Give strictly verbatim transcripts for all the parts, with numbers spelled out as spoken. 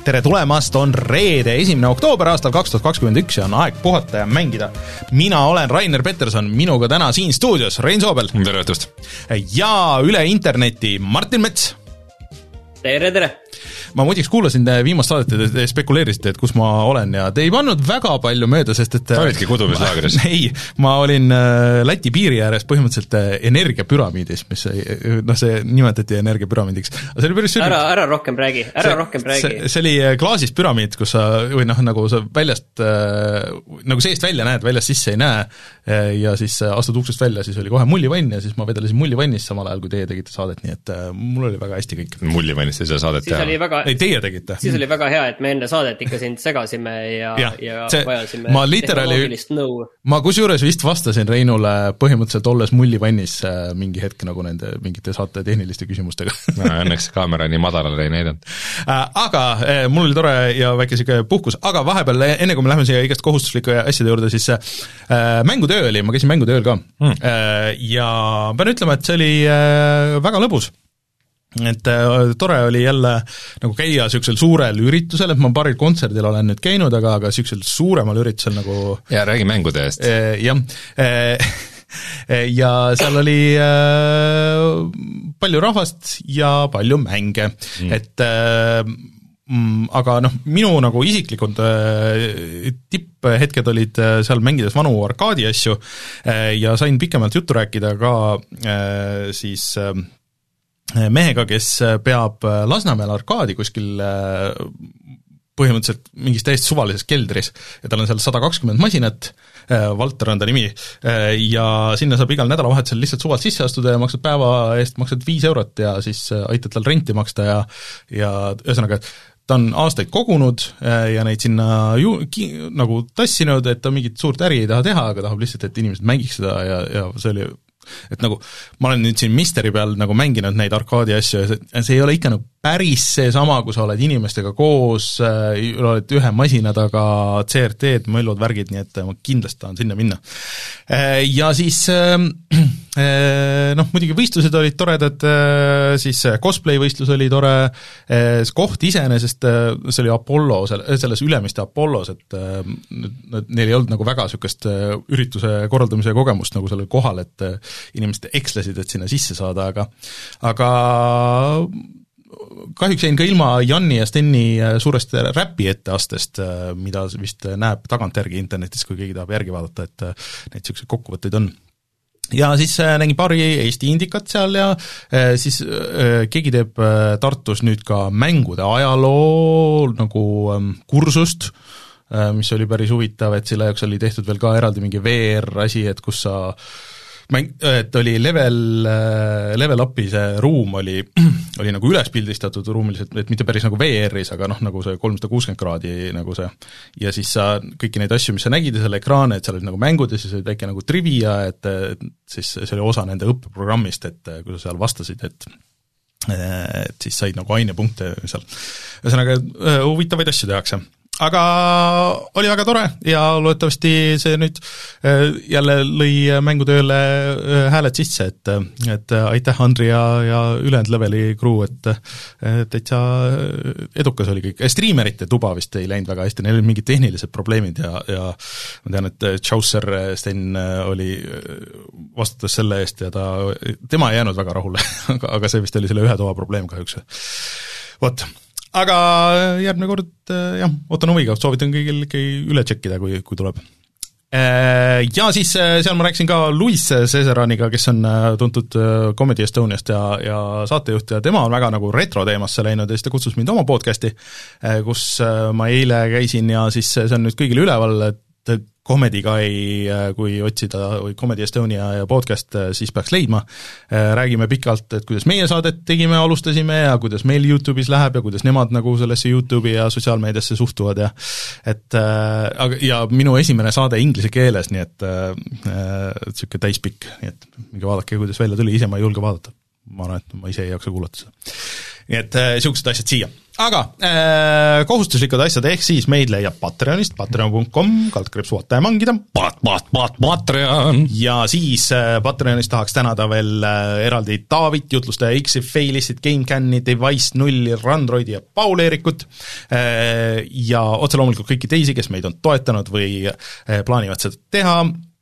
tere tulemast, on reede, esimene oktoober aastal kaks tuhat kakskümmend üks ja on aeg puhata ja mängida. Mina olen Rainer Peterson, minuga täna siin stuudios Rein Soobel. Tere õhtust. Ja üle interneti Martin Mets. Tere, tere. Ma muidiks kuulasin viimast saadet, et te spekuleerisite, et kus ma olen ja te ei pannud väga palju mööda, sest et... Sa olidki kudumislaagris. Ei, ma olin Läti piiri ääres põhimõtteliselt energiapüramiidis, mis noh, see nimetati energiapüramiidiks. See oli päris ära, ära rohkem räägi, ära see, rohkem räägi. See, see oli klaasist püramiid, kus sa, või noh, nagu sa väljast, nagu seest välja näed, väljast sisse ei näe ja siis astud uksest välja, siis oli kohe mullivann ja siis ma vedelesin mullivannis samal ajal, kui teie tegite saadet, nii et mul oli väga hästi kõik. Mullivannis ei saa saadet teha. Väga, ei, teie tegite. Siis oli väga hea, et me enne saadet ikka sind segasime ja, ja, ja see, vajasime tehnoloogilist nõu. Ma kusjuures vist vastasin Reinule põhimõtteliselt olles mullivannis mingi hetk nagu nende mingite saate tehniliste küsimustega. No, õnneks kaamera nii madalal ei näidanud. Aga mul oli tore ja väike siuke puhkus, aga vahepeal, enne kui me läheme siia igast kohustuslike asjade juurde, siis mängutöö oli, ma käisin mängutööl ka hmm. ja pean ütlema, et see oli väga lõbus. Et tore oli jälle nagu käia siuksel suurel üritusel, et ma paaril kontserdil olen nüüd käinud, aga, aga siuksel suuremal üritusel nagu... Ja räägi mängude eest. E, jah. E, ja seal oli e, palju rahvast ja palju mänge. Mm. Et e, aga noh, minu nagu isiklikud e, tipphetked olid seal mängides vanu arkaadi asju e, ja sain pikemalt juttu rääkida ka e, siis... E, mehega, kes peab Lasnamäel arkaadi kuskil põhimõtteliselt mingis täiesti suvalises keldris ja tal on seal sada kakskümmend masinat, Valter on ta nimi, ja sinna saab igal nädalavahetusel lihtsalt suvalt sisse astuda ja maksad päeva eest, maksad viis eurot ja siis aitad tal renti maksta ja, ja ühesõnaga, et ta on aastaid kogunud ja neid sinna ju, ki, nagu tassinud, et ta mingit suurt äri ei taha teha, aga tahab lihtsalt, et inimesed mängiks seda ja, ja see oli et nagu ma olen nüüd siin Misteri peal nagu mänginud neid arkaadi asju ja see, see ei ole ikka nagu päris see sama, kui sa oled inimestega koos, oled ühe masina taga, C R T-d, möllud, värgid, nii et ma kindlasti tahan sinna minna. Ja siis noh, muidugi võistlused olid toredad, siis cosplay võistlus oli tore, koht iseenesest, see oli Apollo, selles Ülemiste Apollos, et neil ei olnud nagu väga niisugust ürituse korraldamise kogemust nagu sellel kohal, et inimesed ekslesid, et sinna sisse saada, aga aga kahjuks jäin ka ilma Janni ja Steni suurest räpi etteastest, mida vist näeb tagantjärgi internetis, kui keegi tahab järgi vaadata, et neid niisuguseid kokkuvõtteid on. Ja siis nägin paari Eesti indikat seal ja siis keegi teeb Tartus nüüd ka mängude ajaloo nagu kursust, mis oli päris huvitav, et selle jaoks oli tehtud veel ka eraldi mingi V R asi, et kus sa mäng, et oli level, level upi see ruum oli, oli nagu üles pildistatud ruumiliselt, et mitte päris nagu V R-is, aga noh, nagu see kolmsada kuuskümmend kraadi nagu see. Ja siis sa kõiki neid asju, mis sa nägid selle ekraane, et seal olid nagu mängud ja siis oli väike nagu trivia, et, et siis see oli osa nende õppeprogrammist, et kui sa seal vastasid, et et siis said nagu ainepunkte seal. Ühesõnaga, huvitavaid asju tehakse. Aga oli väga tore ja loodetavasti see nüüd jälle lõi mängutööle hääled sisse, et, et aitäh Andri ja, ja ülejäänud leveli crew, et täitsa edukas oli kõik. Streamerite tuba vist ei läinud väga hästi, neil olid mingid tehnilised probleemid ja, ja ma tean, et Chaucer Sten oli vastutas selle eest ja ta, tema ei jäänud väga rahule, aga, aga see vist oli selle ühe toa probleem kahjuks. Vot. Aga järgmine kord, jah, ootan huviga, soovitan kõigil ikkagi üle tšekkida, kui, kui tuleb. Ja siis seal ma rääkisin ka Luis Cesaraniga, kes on tuntud Comedy Estoniast ja, ja saatejuht ja tema on väga nagu retro teemasse läinud ja siis ta kutsus mind oma podcasti, kus ma eile käisin ja siis see on nüüd kõigile üleval, et Comedy Guy, kui otsida või Comedy Estonia ja podcast, siis peaks leidma. Räägime pikalt, et kuidas meie saadet tegime, alustasime ja kuidas meil YouTube'is läheb ja kuidas nemad nagu sellesse YouTube'i ja sotsiaalmeediasse suhtuvad ja et ja minu esimene saade inglise keeles, nii et et siuke täispikk, nii et minge vaadake, kuidas välja tuli, ise ma ei julge vaadata. Ma arvan, et ma ise ei jaksa kuulata seda. Nii et siuksed asjad siia. aga äh, kohustuslikud asjad, ehk siis meid leiab Patreonist, patreon punkt com, kaldkriips vaata ja mangida. Pat, pat, pat, Patreon! Ja siis äh, Patreonist tahaks tänada veel äh, eraldi Taavit, jutlustaja X-i, Failistit, GameCami, Device nulli, Randroidi ja Paul Eerikut äh, ja otse loomulikult kõiki teisi, kes meid on toetanud või äh, plaanivad seda teha.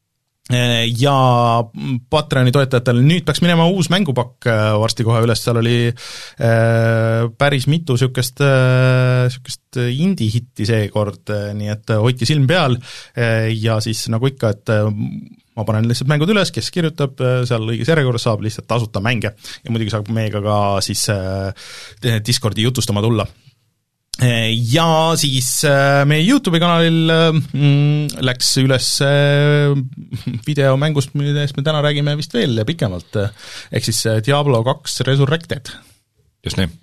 Ja Patreoni toetajatel nüüd peaks minema uus mängupakk varsti kohe üles, seal oli äh, päris mitu sükest, äh, sükest indie-hitti seekord, nii et hoiti silm peal äh, ja siis nagu ikka, et äh, ma panen lihtsalt mängud üles, kes kirjutab, seal õiges järjekorras saab lihtsalt tasuta mänge ja muidugi saab meiega ka siis äh, Discordi jutustama tulla. Ja siis meie YouTube'i kanalil mm, läks üles videomängust, millest me täna räägime vist veel pikemalt, ehk siis Diablo kaks Resurrected. Just nii.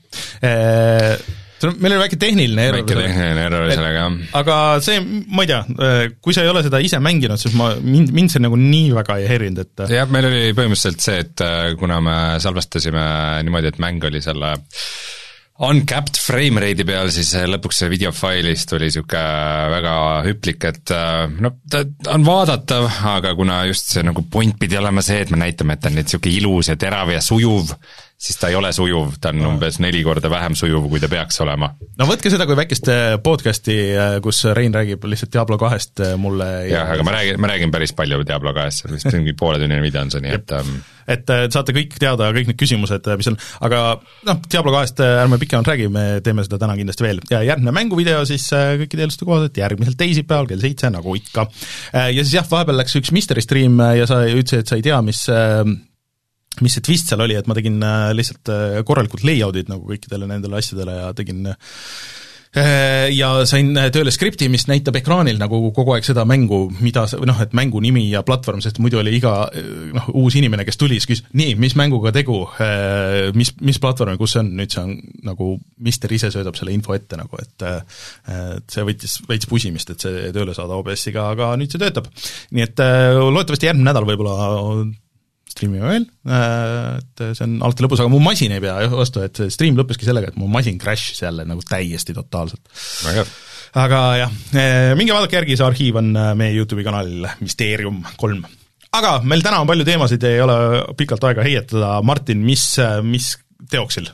Meil oli väike tehniline error. Väike tehniline error sellega. Aga see, ma ei tea, kui sa ei ole seda ise mänginud, siis ma, mind, mind see nagu nii väga ei herinud, et jah, meil oli põhimõtteliselt see, et kuna me salvestasime niimoodi, et mäng oli selle uncapped frame rate'i peal, siis lõpuks see videofailis tuli siuke väga hüplik, et no ta on vaadatav, aga kuna just see nagu point pidi olema see, et me näitame, et ta on nüüd siuke ilus ja terav ja sujuv, siis ta ei ole sujuv, ta on no. umbes neli korda vähem sujuv, kui ta peaks olema. No võtke seda kui väikest podcasti, kus Rein räägib lihtsalt Diablo kahest mulle. Jah, aga ma räägin, ma räägin päris palju Diablo kahest, vist mingi poole tunnine video on see, nii et um... et saate kõik teada, kõik need küsimused, mis on, aga noh, Diablo kahest ärme pikemalt räägi, me teeme seda täna kindlasti veel. Ja järgmine mänguvideo siis kõikide eelduste kohaselt järgmisel teisipäeval kell seitse, nagu ikka. Ja siis jah, vahepeal läks üks mystery stream ja sa ütlesid, et sa ei tea, mis mis see twist seal oli, et ma tegin lihtsalt korralikult layout'id nagu kõikidele nendele asjadele ja tegin ja sain tööle skripti, mis näitab ekraanil nagu kogu aeg seda mängu, mida, noh, et mängu nimi ja platvorm, sest muidu oli iga noh, uus inimene, kes tuli, siis küsis, nii, mis mänguga tegu, mis, mis platvorm, kus see on, nüüd see on nagu mister ise söödab selle info ette nagu, et, et see võttis veits pusimist, et see tööle saada O B S-iga, aga nüüd see töötab. Nii et loodetavasti järgmine nädal võib-olla streamime veel, et see on alati lõpus, aga mu masin ei pea vastu, et stream lõppeski sellega, et mu masin crash'is jälle nagu täiesti totaalselt. Aga jah, minge vaadake järgi, see arhiiv on meie YouTube'i kanalil Mysterium kolm. Aga meil täna on palju teemasid, ei ole pikalt aega heietada. Martin, mis, mis teoksil?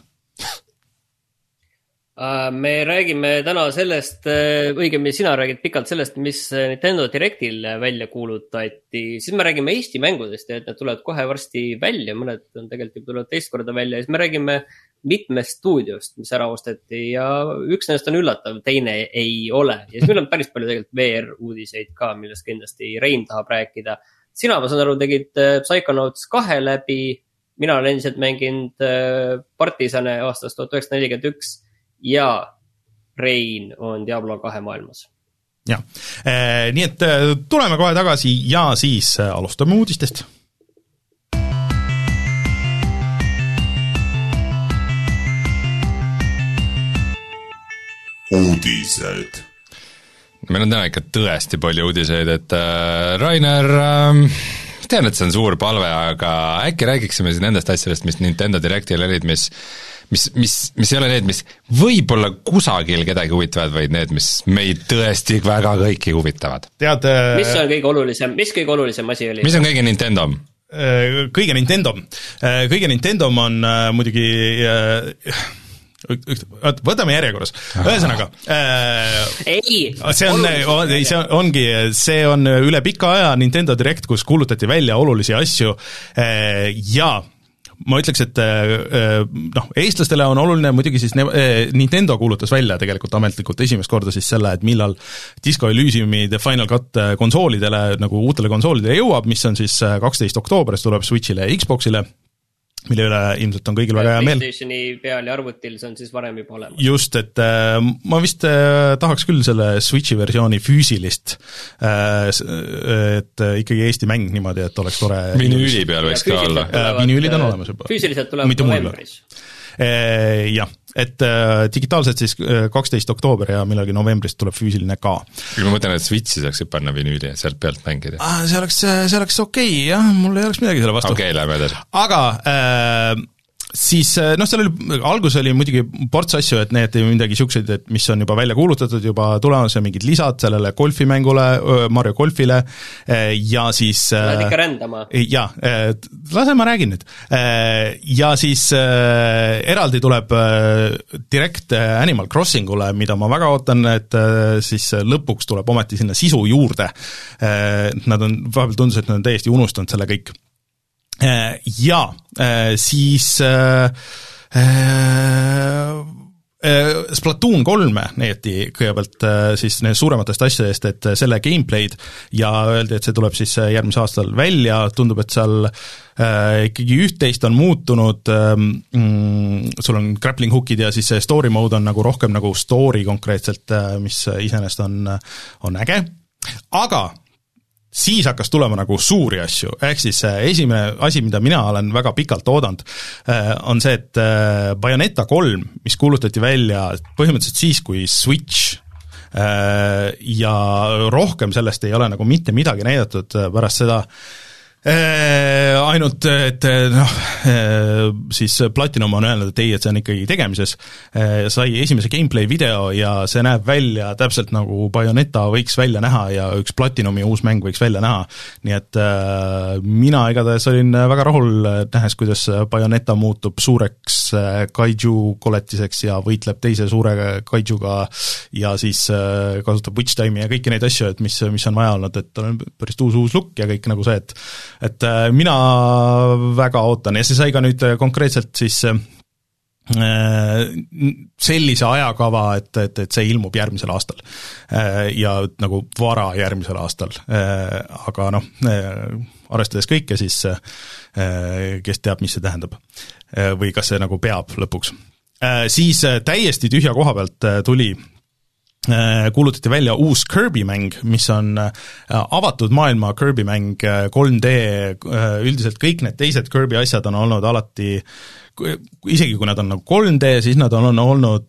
Me räägime täna sellest, õigemini sina räägid pikalt sellest, mis Nintendo Directil välja kuulutati, siis me räägime Eesti mängudest ja et need tulevad kohe varsti välja, mõned on tegelikult tulevad teist korda välja ja siis me räägime mitmest stuudiost, mis ära osteti ja üks nendest on üllatav, teine ei ole ja siis meil on päris palju tegelikult V R-uudiseid ka, millest kindlasti Rein tahab rääkida. Sina, ma saan aru, tegid Psychonauts kahe läbi, mina olen endiselt mänginud Partisane aastast tuhat üheksasada nelikümmend üks ja Rein on Diablo kahe maailmas. Jah, e, nii et tuleme kohe tagasi ja siis alustame uudistest. Uudised. Meil on täna ikka tõesti palju uudiseid, et äh, Rainer, äh, tean, et see on suur palve, aga äkki räägiksime siis nendest asjadest, mis Nintendo Directil olid, mis Mis, mis, mis ei ole need, mis võib-olla kusagil kedagi huvitavad, vaid need, mis meid tõesti väga kõiki huvitavad. Tead, mis on kõige olulisem, mis kõige olulisem asi oli? Mis on kõige Nintendo? Kõige Nintendo. Kõige Nintendo on muidugi, võtame järjekorras. Ühesõnaga, ei, see on, see ongi, see on üle pika aja Nintendo Direct, kus kuulutati välja olulisi asju ja ma ütleks, et noh, eestlastele on oluline muidugi siis Nintendo kuulutas välja tegelikult ametlikult esimest korda siis selle, et millal Disco Elysiumi The Final Cut konsoolidele, nagu uutele konsoolidele jõuab, mis on siis kaksteist oktoobrist tuleb Switchile ja Xboxile, mille üle ilmselt on kõigil väga hea meel. PlayStationi peal ja arvutil see on siis varem juba olemas. Just, et äh, ma vist äh, tahaks küll selle Switchi versiooni füüsilist, äh, et äh, ikkagi Eesti mäng niimoodi, et oleks tore. Vinüüli peal võiks ka olla. Vinüülid on olemas juba. Füüsiliselt tuleb novembris. Äh, jah, et äh, digitaalselt siis kaksteist oktoober ja millalgi novembrist tuleb füüsiline ka. Kui ma mõtlen, et Switchi saaks panna vinüüli ja sealt pealt mängida. Ah, see oleks, see oleks okei, jah, mul ei oleks midagi selle vastu. Okei, lähme edasi. Aga äh, siis noh, seal oli, algus oli muidugi ports asju, et need midagi siukseid, et mis on juba välja kuulutatud, juba tulemas ja mingid lisad sellele golfimängule, Mario golfile ja siis lähed ikka rändama. Jaa, lase ma räägin nüüd. Ja siis eraldi tuleb Direct Animal Crossingule, mida ma väga ootan, et siis lõpuks tuleb ometi sinna sisu juurde. Nad on, vahepeal tundus, et nad on täiesti unustanud selle kõik. Ja siis Splatoon kolme neeti kõigepealt siis suurematest asjadest, et selle gameplay'd ja öeldi, et see tuleb siis järgmise aastal välja, tundub, et seal ikkagi üht-teist on muutunud, sul on grappling hookid ja siis see story mode on nagu rohkem nagu story konkreetselt, mis iseenesest on, on äge, aga siis hakkas tulema nagu suuri asju, ehk siis esimene asi, mida mina olen väga pikalt oodanud, on see, et Bayonetta kolm, mis kuulutati välja põhimõtteliselt siis, kui Switch ja rohkem sellest ei ole nagu mitte midagi näidatud pärast seda, ainult, et noh, siis Platinum on öelnud, et ei, et see on ikkagi tegemises, sai esimese gameplay video ja see näeb välja täpselt nagu Bayonetta võiks välja näha ja üks Platinumi uus mäng võiks välja näha, nii et mina igatahes olin väga rahul nähes, kuidas Bayonetta muutub suureks kaiju koletiseks ja võitleb teise suure kaijuga ja siis kasutab Witch Time'i ja kõiki neid asju, et mis, mis on vaja olnud, et on päris uus uus look ja kõik nagu see, et et mina väga ootan ja see sai ka nüüd konkreetselt siis sellise ajakava, et, et, et see ilmub järgmisel aastal ja nagu vara järgmisel aastal, aga noh, arvestades kõike, siis kes teab, mis see tähendab või kas see nagu peab lõpuks. Siis täiesti tühja koha pealt tuli kuulutati välja uus Kirby mäng, mis on avatud maailma Kirby mäng kolm D, üldiselt kõik need teised Kirby asjad on olnud alati, isegi kui nad on nagu kolm D, siis nad on olnud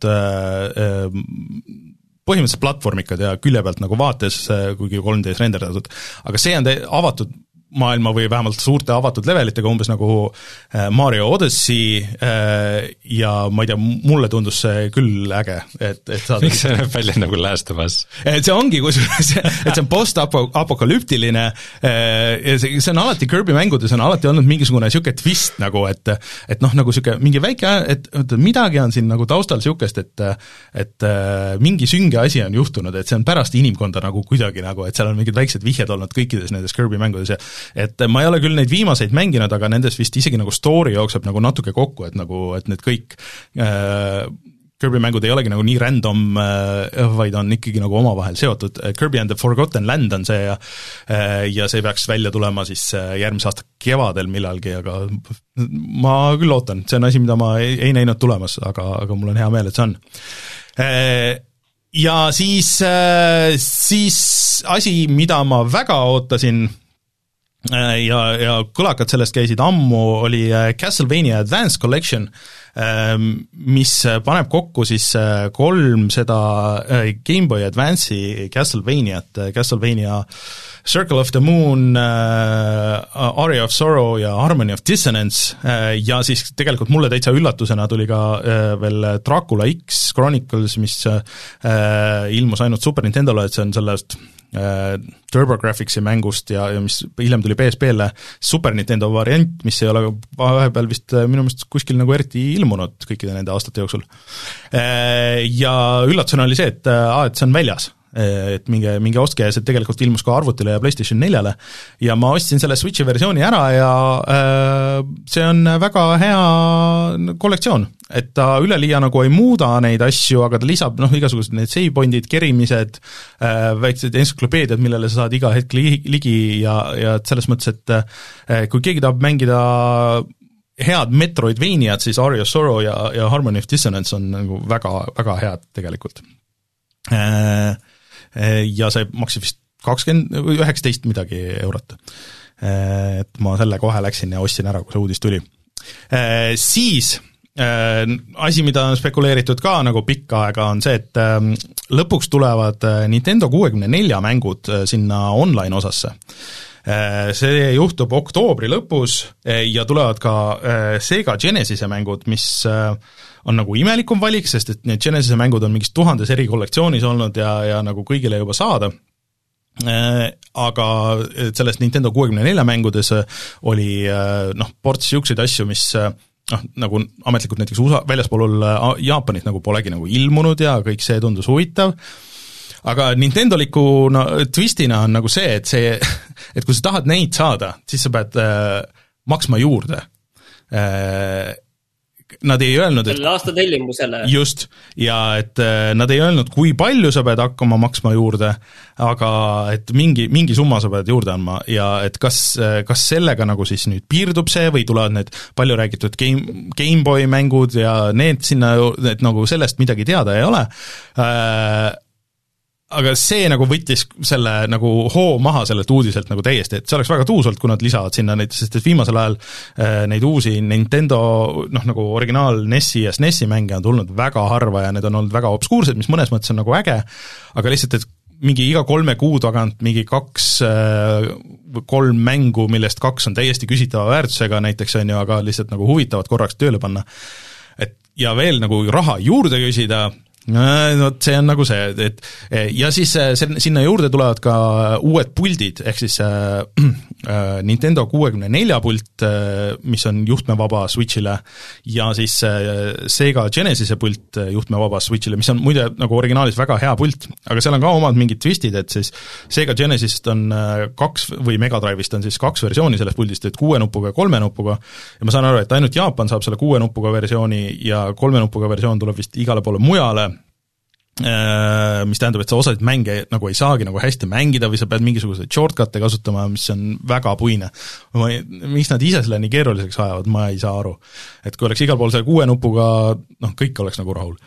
põhimõtteliselt platvormikad ja külje pealt nagu vaates, kuigi kolm D-s renderdatud, aga see on avatud maailma või vähemalt suurte avatud levelitega, umbes nagu Mario Odyssey ja ma ei tea, mulle tundus see küll äge, et, et saada... Miks see näeb välja nagu Last of Us? Et see ongi, kusjuures, et see on post-apokalüptiline ja see, see on alati Kirby mängudes on alati olnud mingisugune siuke twist nagu, et et noh, nagu siuke mingi väike, et, et midagi on siin nagu taustal siukest, et et mingi sünge asi on juhtunud, et see on pärast inimkonda nagu kuidagi nagu, et seal on mingid väiksed vihjed olnud kõikides nendes Kirby mängudes ja et ma ei ole küll neid viimaseid mänginud, aga nendes vist isegi nagu story jookseb nagu natuke kokku, et nagu, et need kõik äh, Kirby mängud ei olegi nagu nii random, äh, vaid on ikkagi nagu omavahel seotud. Kirby and the Forgotten Land on see ja äh, ja see peaks välja tulema siis järgmise aasta kevadel millalgi, aga ma küll ootan, see on asi, mida ma ei, ei näinud tulemas, aga, aga mul on hea meel, et see on. Äh, ja siis, äh, siis asi, mida ma väga ootasin, ja, ja kõlakad sellest käisid ammu, oli Castlevania Advance Collection, mis paneb kokku siis kolm seda Game Boy Advance'i Castlevaniat, Castlevania Circle of the Moon, Aria of Sorrow ja Harmony of Dissonance ja siis tegelikult mulle täitsa üllatusena tuli ka veel Dracula X Chronicles, mis ilmus ainult Super Nintendole, et see on sellest TurboGrafxi mängust ja, ja mis hiljem tuli P S P-le Super Nintendo variant, mis ei ole vahepeal vist minu meelest kuskil nagu eriti ilmunud kõikide nende aastate jooksul. Ja üllatusena oli see, et, et see on väljas, et minge, minge ostke ja see tegelikult ilmus ka arvutile ja PlayStation neljale ja ma ostsin selle Switchi versiooni ära ja see on väga hea kollektsioon, et ta üleliia nagu ei muuda neid asju, aga ta lisab noh, igasugused need save-pointid, kerimised, väiksed entsüklopeediad, millele sa saad iga hetk ligi ja, ja selles mõttes, et kui keegi tahab mängida head Metroidvaniat, siis Aria of Sorrow ja, ja Harmony of Dissonance on nagu väga, väga head tegelikult. Ja see maksis vist kakskümmend, üheksateist midagi eurot. Et ma selle kohe läksin ja ostsin ära, kui see uudis tuli. Siis asi, mida on spekuleeritud ka nagu pikka aega, on see, et lõpuks tulevad Nintendo kuuekümne nelja mängud sinna online osasse. See juhtub oktoobri lõpus ja tulevad ka Sega Genesise mängud, mis on nagu imelikum valik, sest et need Genesise mängud on mingis tuhandes eri kollektsioonis olnud ja, ja nagu kõigile juba saada. Aga sellest Nintendo kuuekümne nelja mängudes oli noh, ports siukseid asju, mis noh, nagu ametlikult näiteks U S A, väljaspool Jaapanit nagu polegi nagu ilmunud ja kõik see tundus huvitav, aga Nintendoliku no, twistina on nagu see, et see, et kui sa tahad neid saada, siis sa pead äh, maksma juurde äh, nad ei öelnud, et selle aasta tellimusele. Just, ja et nad ei öelnud, kui palju sa pead hakkama maksma juurde, aga et mingi, mingi summa sa pead juurde andma ja et kas, kas sellega nagu siis nüüd piirdub see või tulevad need palju räägitud Game, Game Boy mängud ja need sinna, et nagu sellest midagi teada ei ole äh,, aga see nagu võttis selle nagu hoo maha sellelt uudiselt nagu täiesti, et see oleks väga tuusalt, kui nad lisavad sinna neid, sest et viimasel ajal äh, neid uusi Nintendo noh, nagu originaal N E S-i ja S N E S-i mänge on tulnud väga harva ja need on olnud väga obskuursed, mis mõnes mõttes on nagu äge, aga lihtsalt, et mingi iga kolme kuu tagant mingi kaks äh, kolm mängu, millest kaks on täiesti küsitava väärtusega näiteks on ju, aga lihtsalt nagu huvitavad korraks tööle panna. Et ja veel nagu raha juurde küsida, no see on nagu see, et ja siis sinna juurde tulevad ka uued puldid, ehk siis äh, Nintendo kuuekümne nelja pult, mis on juhtmevaba Switchile ja siis äh, Sega Genesise pult juhtmevaba Switchile, mis on muide nagu originaalis väga hea pult, aga seal on ka omad mingid twistid, et siis Sega Genesisest on kaks või Mega Drive'ist on siis kaks versiooni sellest puldist, et kuue nupuga ja kolme nupuga ja ma saan aru, et ainult Jaapan saab selle kuue nupuga versiooni ja kolme nupuga versioon tuleb vist igale poole mujale, mis tähendab, et sa osasid mänge nagu ei saagi nagu hästi mängida või sa pead mingisuguseid shortcut'e kasutama, mis on väga puine. Miks nad ise selle nii keeruliseks ajavad, ma ei saa aru. Et kui oleks igal pool selle kuue nupuga, noh, kõik oleks nagu rahul.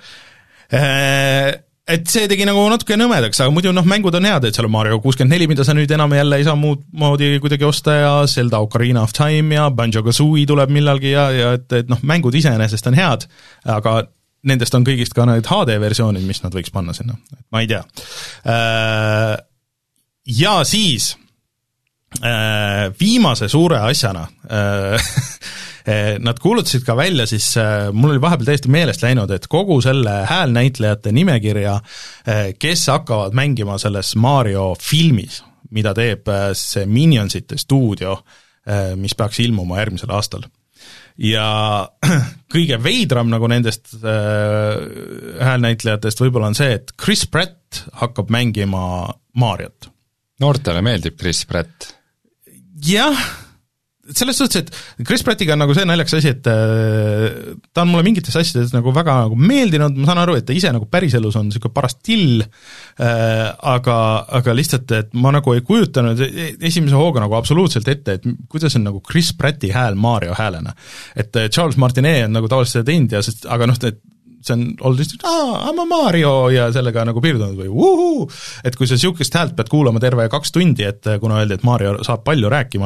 Et see tegi nagu natuke nõmedaks, aga muidu noh, mängud on head, et seal on Mario kuuskümmend neli, mida sa nüüd enam jälle ei saa muud moodi kuidagi osta ja Zelda Ocarina of Time ja Banjo-Kazooie tuleb millalgi ja, ja et, et noh, mängud iseenesest on head, aga nendest on kõigist ka need H D-versioonid, mis nad võiks panna sinna, ma ei tea. Ja siis viimase suure asjana nad kuulutasid ka välja siis, mul oli vahepeal täiesti meelest läinud, et kogu selle häälnäitlejate nimekirja, kes hakkavad mängima selles Mario filmis, mida teeb see Minionsite stuudio, mis peaks ilmuma järgmisel aastal. Ja kõige veidram nagu nendest äh, häälnäitlejatest võib-olla on see, et Chris Pratt hakkab mängima Mariot. Noortele meeldib Chris Pratt. Jah, selles suhtes, et Chris Prattiga on nagu see naljaks asi, et äh, ta on mulle mingites asjades nagu väga nagu meeldinud, ma saan aru, et ta ise nagu päriselus on niisugune paras till, äh, aga, aga lihtsalt, et ma nagu ei kujutanud esimese hooga nagu absoluutselt ette, et kuidas on nagu Chris Pratti hääl Mario häälena. Et Charles Martinet on nagu tavaliselt seda teinud ja sest, aga noh, et see on olnud lihtsalt, aa, I'm a Mario ja sellega nagu piirdunud või uhuu, et kui sa siukest häält pead kuulama terve kaks tundi, et kuna öeldi, et Mario saab palju rääkima,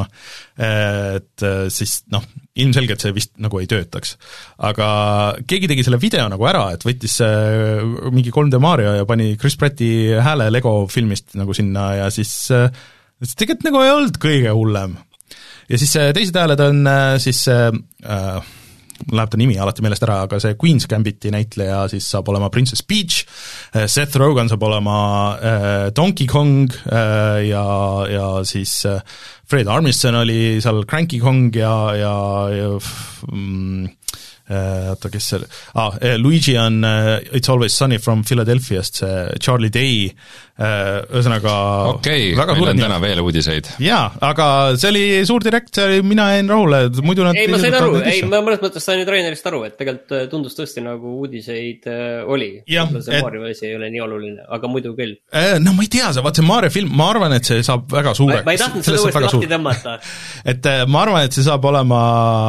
et siis noh, ilmselgelt see vist nagu ei töötaks. Aga keegi tegi selle video nagu ära, et võttis mingi kolm D Mario ja pani Chris Pratti hääle Lego filmist nagu sinna ja siis tegelikult nagu ei olnud kõige hullem. Ja siis teised hääled on siis äh, mul läheb ta nimi alati meelest ära, aga see Queen's Gambiti näitleja siis saab olema Princess Peach, Seth Rogen saab olema äh, Donkey Kong äh, ja, ja siis äh, Fred Armisen oli seal Cranky Kong ja, ja, ja mm, oota, kes seal, ah, Luigi on It's Always Sunny from Philadelphiast, see Charlie Day, ühesõnaga okei, okay, meil on täna veel uudiseid. Jaa, aga see oli suur direkt, mina jäin rahule, muidu nad ei, ma sain aru, ei, ma mõnes mõttes sain nüüd Rainerist aru, et tegelikult tundus tõesti nagu uudiseid oli, ja, see et... Mario asi ei ole nii oluline, aga muidu küll. No ma ei tea, vaat see Mario film, ma arvan, et see saab väga suure ma, ma ei tahtnud seda uuesti lahti tõmmata. Et ma arvan, et see saab olema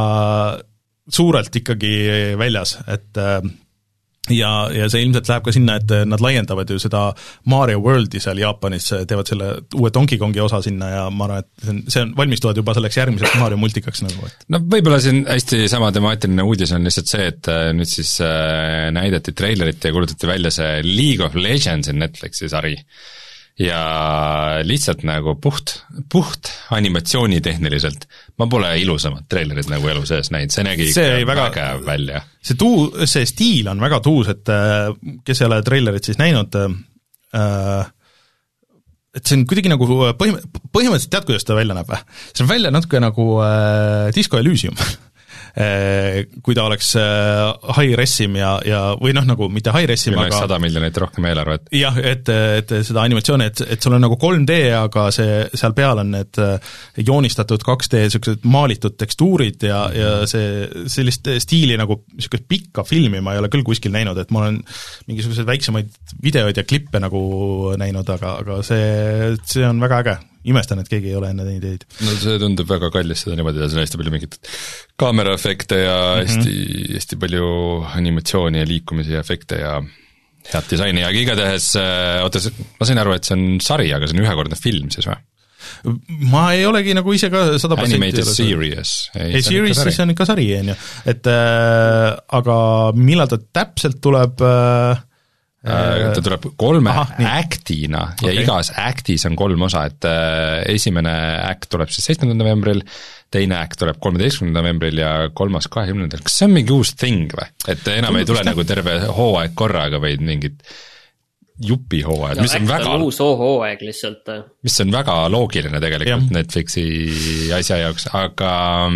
suurelt ikkagi väljas, et ja, ja see ilmselt läheb ka sinna, et nad laiendavad ju seda Mario Worldi seal Jaapanis, teevad selle uue Donkey Kongi osa sinna ja ma arvan, et see on, see on valmistuvad juba selleks järgmiseks Mario multikaks nagu. Et. No võib-olla siin hästi sama temaatiline uudis on lihtsalt see, et nüüd siis näidati treilerit ja kuulutati välja see League of Legends in Netflixi sari. ja lihtsalt nagu puht, puht animatsioonitehniliselt ma pole ilusamat treilerit nagu elu sees näinud, see nägi see ikka väga vägev välja. See tuu, see stiil on väga tuus, et kes ei ole treilerit siis näinud, et see on kuidagi nagu põhim-, põhimõtteliselt tead, kuidas ta välja näeb või? See on välja natuke nagu Disco Elysium kui ta oleks high resim ja, ja või noh, nagu mitte high resim, aga sada miljonit rohkem eelarvet. Jah, et, et seda animatsiooni, et, et sul on nagu kolm D, aga see, seal peal on need joonistatud kaks D sellised maalitud tekstuurid ja, ja see sellist stiili nagu niisugust pikka filmi ma ei ole küll kuskil näinud, et ma olen mingisuguseid väiksemaid videoid ja klippe nagu näinud, aga, aga see, see on väga äge. Imestan, et keegi ei ole enne neid ideid. No see tundub väga kallis seda niimoodi ja see on hästi palju mingit kaameraefekte ja mm-hmm. hästi, hästi palju animatsiooni ja liikumisi ja efekte ja head disaini ja igatahes, oota, ma sain aru, et see on sari, aga see on ühekordne film siis või? Ma ei olegi nagu ise ka sada protsenti Animated series. Ei, series siis on ikka sari, on ju. Et äh, aga millal ta täpselt tuleb äh, ta tuleb kolme Aha, actina ja okay. Igas actis on kolm osa, et esimene act tuleb siis seitsmendal novembril, teine act tuleb kolmeteistkümnendal novembril ja kolmas kahekümnendal. Kas see on mingi uus thing või? Et enam Tundub, ei tule nagu terve hooaeg korraga, vaid mingid jupi hooaeg, no, mis on väga on uus hooaeg lihtsalt. Mis on väga loogiline tegelikult ja. Netflixi asja jaoks, aga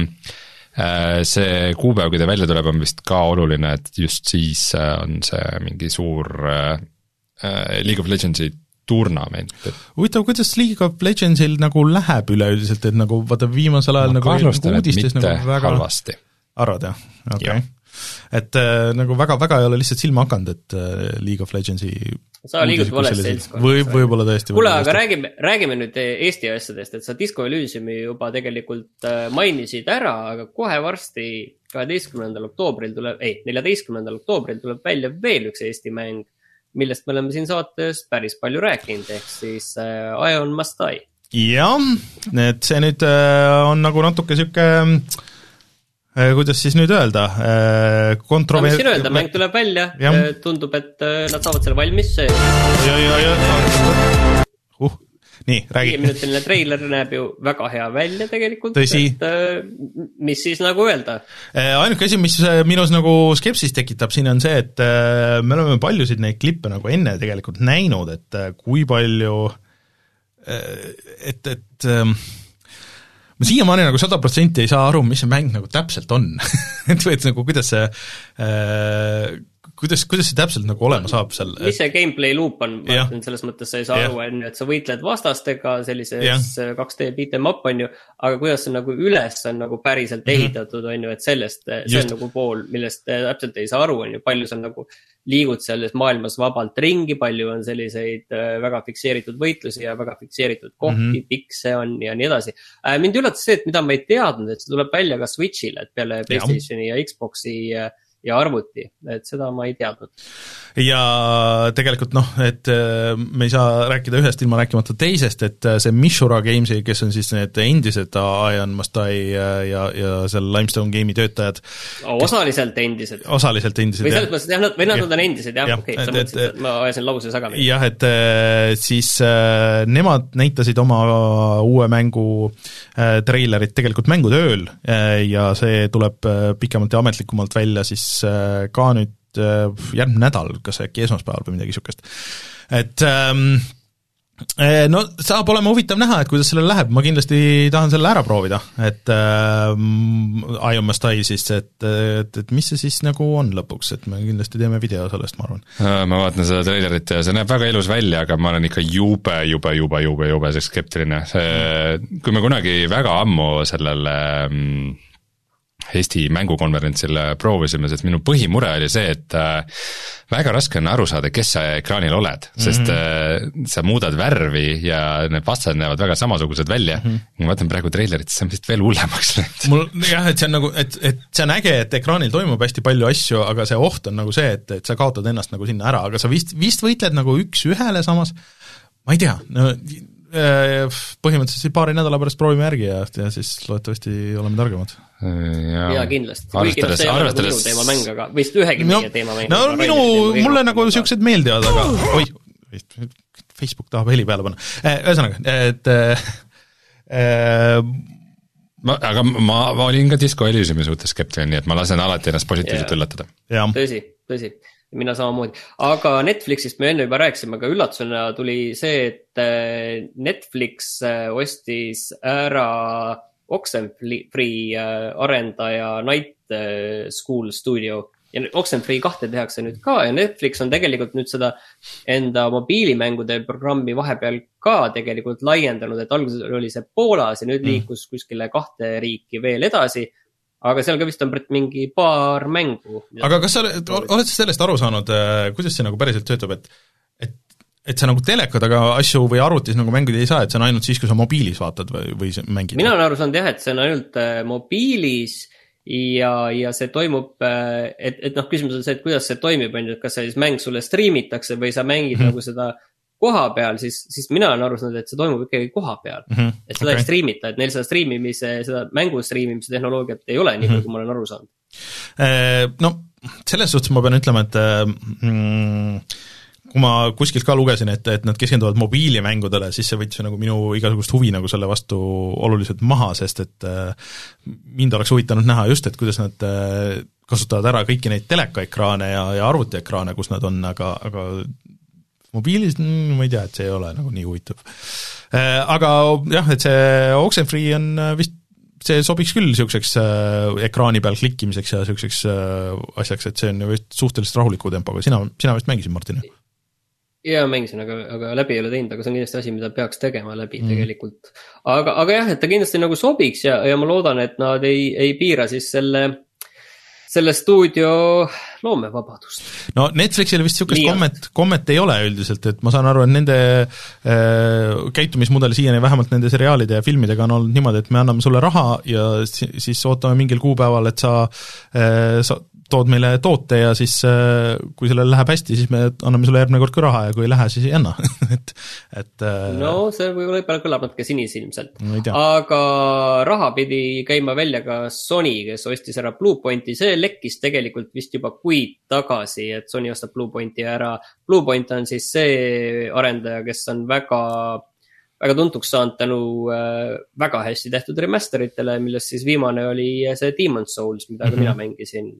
see kuupäev, kui ta välja tuleb, on vist ka oluline, et just siis on see mingi suur League of Legendsi turnament. Huvitav, kuidas League of Legendsil nagu läheb üleüldiselt, et nagu vaata viimasel ajal ma nagu, nagu uudistes nagu väga halvasti. Arvad, jah? Okei. Okay. Et äh, nagu väga-väga ei ole lihtsalt silma hakanud, et äh, League of Legendsi sa liigud valest seltskond. Või, võib-olla tõesti. Kuule, aga räägime, räägime nüüd Eesti asjadest, et sa Disco Elysiumi juba tegelikult mainisid ära, aga kohe varsti kaheteistkümnendal oktoobril tuleb, ei, neljateistkümnendal oktoobril tuleb välja veel üks Eesti mäng, millest me oleme siin saates päris palju rääkinud, ehk siis äh, Ion Must Die. Jah, et see nüüd äh, on nagu natuke siuke kuidas siis nüüd öelda? Kontrover... No, mis siin öelda, mäng tuleb välja, ja. Tundub, et nad saavad selle valmis. Ja, ja, ja. Uh, nii, räägi. Viieminutiline treiler näeb ju väga hea välja tegelikult. Tõsi. Et, mis siis nagu öelda? Ainuke asi, mis minus nagu skepsis tekitab siin on see, et me oleme paljusid neid klippe nagu enne tegelikult näinud, et kui palju, et, et ma siiamaani nagu sada protsenti ei saa aru, mis see mäng nagu täpselt on. et või et nagu kuidas see äh, kuidas, kuidas see täpselt nagu olema saab seal? Mis see gameplay loop on? Selles mõttes sa ei saa ja. Aru, on, et sa võitled vastastega sellises ja. kaks D beat em up on ju, aga kuidas see nagu üles on nagu päriselt mm-hmm. ehitatud on ju, et sellest, see Just. On nagu pool, millest täpselt ei saa aru on ju, palju sa nagu liigud selles maailmas vabalt ringi, palju on selliseid väga fikseeritud võitlusi ja väga fikseeritud kohti, mm-hmm. pikse on ja nii edasi. Mind üllatas see, et mida ma ei teadnud, et see tuleb välja ka Switchile, et peale PlayStationi ja, ja Xboxi ja arvuti, et seda ma ei teadnud. Ja tegelikult noh, et me ei saa rääkida ühest ilma rääkimata teisest, et see Mishura Gamesi, kes on siis need endised Ion Must Die ja, ja, ja seal Limestone Game'i töötajad. Osaliselt kes, endised. Osaliselt endised, või selles mõttes, jah, või nad on endised, jah, okei, sa mõtlesid, et ma ajasin lause sagamini. Jah, et siis nemad näitasid oma uue mängu treilerit tegelikult mängutööl ja see tuleb pikemalt ja ametlikumalt välja siis ka nüüd järgmine nädal, kas äkki esmaspäeval või midagi sükest. Et ähm, no saab olema huvitav näha, et kuidas sellel läheb, ma kindlasti tahan selle ära proovida, et ähm, Ion Must Die siis, et, et, et mis see siis nagu on lõpuks, et me kindlasti teeme video sellest, ma arvan. Ma vaatan seda treilerit ja see näeb väga ilus välja, aga ma olen ikka jube, jube, jube, jube, jube skeptiline. See, kui me kunagi väga ammu sellele mm, Eesti mängukonverentsil proovisime, sest minu põhimure oli see, et väga raske on aru saada, kes sa ekraanil oled, sest mm-hmm. sa muudad värvi ja need vastad näevad väga samasugused välja. Mm-hmm. Ma vaatan praegu treilerit, see on vist veel hullemaks läinud. Mul, jah, et see on nagu, et, et see on äge, et ekraanil toimub hästi palju asju, aga see oht on nagu see, et, et sa kaotad ennast nagu sinna ära, aga sa vist, vist võitled nagu üks ühele samas, ma ei tea, no põhimõtteliselt paari nädala pärast proovime järgi ja, ja siis loodetavasti oleme targemad. Ja, ja kindlasti. Kuigi noh, see ei ole nagu minu teema mäng, aga vist ühegi no, meie teema mäng. No minu, mulle nagu siuksed meeldivad, aga oi, Facebook tahab heli peale panna. Ühesõnaga, et äh, ma, aga ma, ma olin ka Disco Elysiumi suhtes skeptiline, nii et ma lasen alati ennast positiivselt üllatada. Tõsi, tõsi, mina samamoodi. Aga Netflixist me enne juba rääkisime, aga üllatusena tuli see, et Netflix ostis ära Oxenfree arendaja Night School Studio. Ja Oxenfree kahte tehakse nüüd ka ja Netflix on tegelikult nüüd seda enda mobiilimängude programmi vahepeal ka tegelikult laiendanud, et alguses oli see Poolas ja nüüd liikus kuskile kahte riiki veel edasi, aga seal ka vist on mingi paar mängu. Aga kas sa oled sellest aru saanud, kuidas see nagu päriselt töötab, et, et, et sa nagu telekad, aga asju või arvutis nagu mängida ei saa, et see on ainult siis, kui sa mobiilis vaatad või, või mängid? Mina olen aru saanud jah, et see on ainult mobiilis ja, ja see toimub, et, et noh, küsimus on see, et kuidas see toimib, on ju, et kas see siis mäng sulle striimitakse või sa mängid mm -hmm. nagu seda koha peal, siis, siis mina olen aru saanud, et see toimub ikkagi koha peal. Mm -hmm. Et seda okay. ei striimita, et neil seda striimimise, seda mängu striimimise tehnoloogiat ei ole, nii mm -hmm. kui ma olen aru saanud. No, selles suhtes ma pean ütlema, et mm, kui ma kuskilt ka lugesin, et, et nad keskenduvad mobiilimängudele, siis see võttis nagu minu igasugust huvi nagu selle vastu oluliselt maha, sest et äh, mind oleks huvitanud näha just, et kuidas nad äh, kasutavad ära kõiki neid telekaekraane ja, ja arvutiekraane, kus nad on, aga, aga mobiilis, ma ei tea, et see ei ole nagu nii huvitav. Äh, aga jah, et see Oxenfree on vist, see sobiks küll niisuguseks äh, ekraani peal klikkimiseks ja niisuguseks äh, asjaks, et see on ju vist suhteliselt rahuliku tempoga. Sina, sina vist mängisid, Martin? Jaa, mängisin, aga, aga läbi ei ole teinud, aga see on kindlasti asi, mida peaks tegema läbi mm. tegelikult. Aga, aga jah, et ta kindlasti nagu sobiks ja, ja ma loodan, et nad ei, ei piira siis selle, selle stuudio loomevabadust. No Netflixil vist niisugust komment, komment ei ole üldiselt, et ma saan aru, et nende äh, käitumismudel siiani vähemalt nende seriaalide ja filmidega on olnud niimoodi, et me anname sulle raha ja siis ootame mingil kuupäeval, et sa, äh, sa tood meile toote ja siis kui sellele läheb hästi, siis me anname sulle järgmine kord ka raha ja kui ei lähe, siis ei anna. et, et, no see võib-olla kõlab natuke sinisilmselt. No, aga raha pidi käima välja ka Sony, kes ostis ära Bluepointi. See lekkis tegelikult vist juba kuid tagasi, et Sony ostab Bluepointi ära. Bluepoint on siis see arendaja, kes on väga väga tuntuks saanud tänu äh, väga hästi tehtud remasteritele, millest siis viimane oli see Demon's Souls, mida mm-hmm. ka mina mängisin.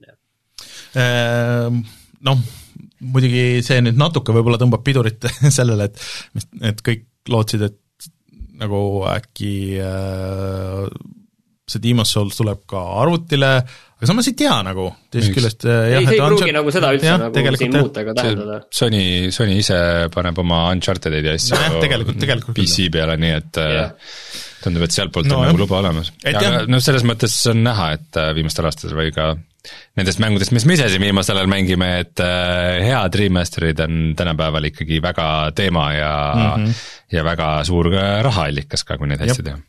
Noh, muidugi see nüüd natuke võib-olla tõmbab pidurit sellele, et, et kõik lootsid, et nagu äkki äh, see Demon's Souls tuleb ka arvutile, aga samas ei tea nagu, teisest küljest ei, jah, see ei pruugi nagu seda üldse jah, nagu siin muutega tähendada. Sony, Sony ise paneb oma Uncharted ja asju no, tegelikult, tegelikult P C peale, nii et yeah. tundub, et sealt poolt no, on jah. Nagu luba olemas. Aga no selles mõttes on näha, et viimastel aastatel või ka nendest mängudest, mis me ise siin viimasel ajal mängime, et head remasterid on tänapäeval ikkagi väga teema ja mm-hmm. ja väga suur rahaallikas ka, kui neid hästi teha.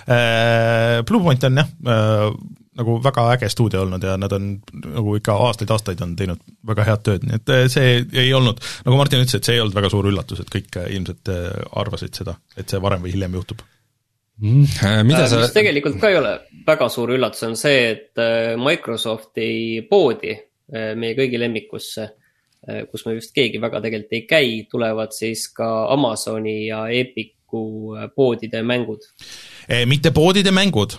Bluepoint on jah, nagu väga äge stuudio olnud ja nad on nagu ikka aastaid-aastaid on teinud väga head tööd, nii et see ei olnud, nagu Martin ütles, et see ei olnud väga suur üllatus, et kõik ilmselt arvasid seda, et see varem või hiljem juhtub. Mm, mida sa... Mis tegelikult ka ei ole väga suur üllatus on see, et Microsofti poodi meie kõigi lemmikusse, kus me just keegi väga tegelikult ei käi, tulevad siis ka Amazoni ja Epicu poodide mängud. Mitte poodide mängud.